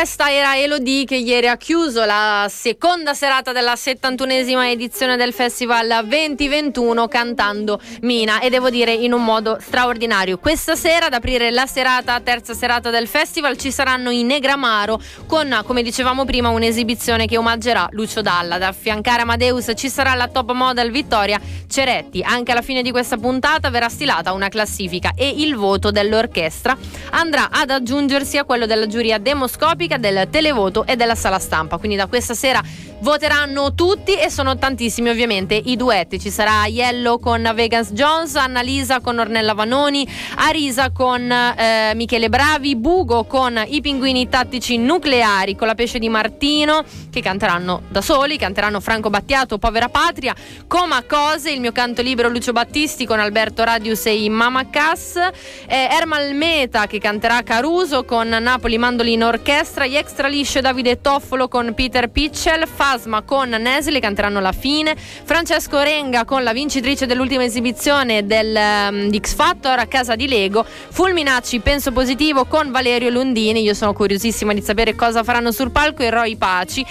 questa era Elodie che ieri ha chiuso la seconda serata della settantunesima edizione del Festival venti ventuno cantando Mina, e devo dire in un modo straordinario. Questa sera ad aprire la serata, terza serata del festival, ci saranno i Negramaro con, come dicevamo prima, un'esibizione che omaggerà Lucio Dalla. Ad affiancare Amadeus ci sarà la top model Vittoria Ceretti. Anche alla fine di questa puntata verrà stilata una classifica e il voto dell'orchestra andrà ad aggiungersi a quello della giuria demoscopica, del televoto e della sala stampa. Quindi da questa sera voteranno tutti e sono tantissimi ovviamente i duetti. Ci sarà Aiello con Vegans Jones, Annalisa con Ornella Vanoni, Arisa con eh, Michele Bravi, Bugo con i Pinguini Tattici Nucleari con la Pesce di Martino, che canteranno da soli, canteranno Franco Battiato, Povera Patria, Coma Cose, Il mio canto libero Lucio Battisti con Alberto Radius e i Mama Cass, eh, Ermal Meta che canterà Caruso con Napoli Mandolin Orchestra, gli Extra Lisce Davide Toffolo con Peter Pitchell, Fasma con Nesli canteranno La Fine, Francesco Renga con la vincitrice dell'ultima esibizione del, um, di X Factor a casa di Lego, Fulminacci Penso Positivo con Valerio Lundini, io sono curiosissima di sapere cosa faranno sul palco, e Roy Paci,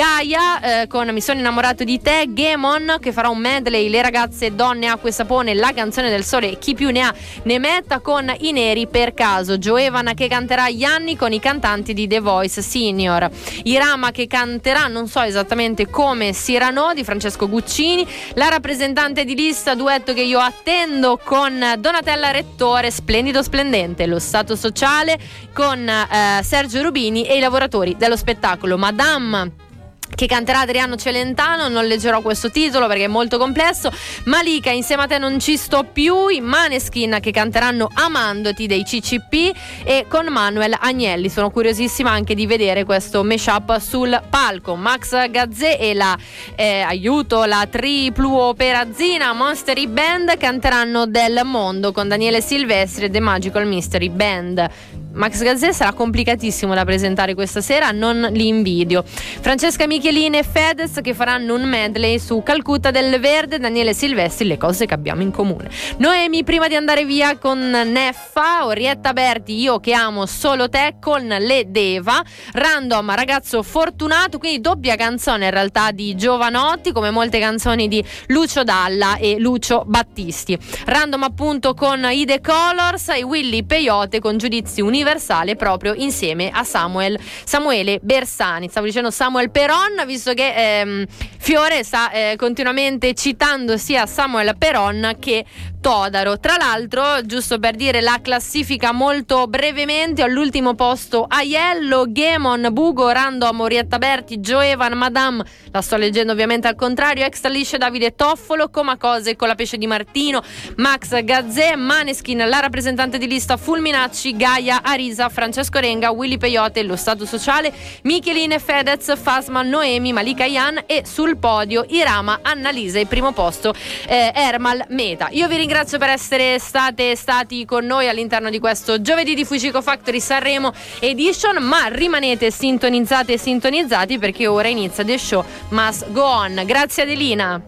Gaia eh, con Mi sono innamorato di te, Gemon che farà un medley Le ragazze, donne, acqua e sapone, La canzone del sole e chi più ne ha ne metta con I Neri per caso, Joevan che canterà Ianni con i cantanti di The Voice Senior, Irama che canterà non so esattamente come Cyrano di Francesco Guccini, la rappresentante di lista, duetto che io attendo con Donatella Rettore, Splendido Splendente, Lo Stato Sociale con eh, Sergio Rubini e i lavoratori dello spettacolo, Madame che canterà Adriano Celentano, non leggerò questo titolo perché è molto complesso, Malika Insieme a te non ci sto più, i Maneskin che canteranno Amandoti dei C C P e con Manuel Agnelli. Sono curiosissima anche di vedere questo mashup sul palco. Max Gazzè e la eh, aiuto la Tripluo Perazzina Monstery Band canteranno Del Mondo con Daniele Silvestri e The Magical Mystery Band. Max Gazzè sarà complicatissimo da presentare questa sera, non li invidio. Francesca Michelini e Fedez che faranno un medley su Calcutta del Verde, Daniele Silvestri, Le cose che abbiamo in comune. Noemi prima di andare via con Neffa, Orietta Berti, Io che amo solo te con Le Deva, Random, Ragazzo fortunato, quindi doppia canzone in realtà di Giovanotti come molte canzoni di Lucio Dalla e Lucio Battisti. Random appunto con i The Colors e Willy Peyote con Giudizi Universali proprio insieme a Samuel Samuele Bersani. Stavo dicendo Samuel Peron, visto che ehm, Fiore sta eh, continuamente citando sia Samuel Peron che Todaro. Tra l'altro, giusto per dire la classifica molto brevemente, all'ultimo posto Aiello, Gemon, Bugo, Random, Orietta Berti, Joevan, Madame, la sto leggendo ovviamente al contrario, Extra Lisce Davide Toffolo, Coma Cose con la Pesce di Martino, Max Gazzè, Maneskin, la rappresentante di lista Fulminacci, Gaia, Arisa, Francesco Renga, Willy Peyote, Lo Stato Sociale, Micheline Fedez, Fasma, Noemi, Malika Ian e sul podio Irama, Annalisa e primo posto eh, Ermal Meta. Io vi ringrazio per essere state stati con noi all'interno di questo giovedì di Fucico Factory Sanremo Edition, ma rimanete sintonizzate e sintonizzati perché ora inizia The Show Must Go On. Grazie Adelina.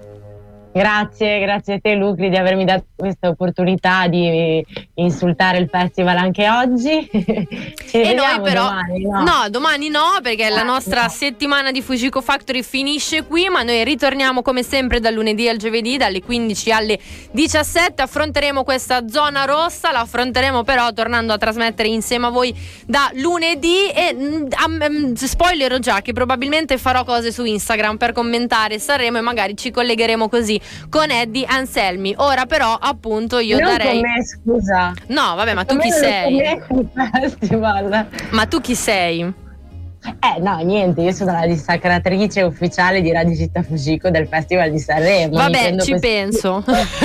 Grazie, grazie a te Lucri di avermi dato questa opportunità di insultare il festival anche oggi. Ci e noi però domani, no? no, domani no, perché ah, la nostra no. settimana di Fucico Factory finisce qui, ma noi ritorniamo come sempre dal lunedì al giovedì dalle quindici alle diciassette. Affronteremo questa zona rossa, la affronteremo però tornando a trasmettere insieme a voi da lunedì e um, spoilerò già che probabilmente farò cose su Instagram per commentare Sanremo e magari ci collegheremo così con Eddie Anselmi. Ora però appunto io non darei con me, scusa. No vabbè, ma tu Con chi me sei? Festival. Ma tu chi sei? Eh no, niente, io sono la dissacratrice ufficiale di Radio Città Fucico del Festival di Sanremo. Vabbè, ci questo... penso.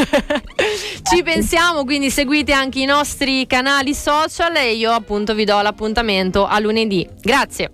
Ci pensiamo, quindi seguite anche i nostri canali social e io appunto vi do l'appuntamento a lunedì. Grazie.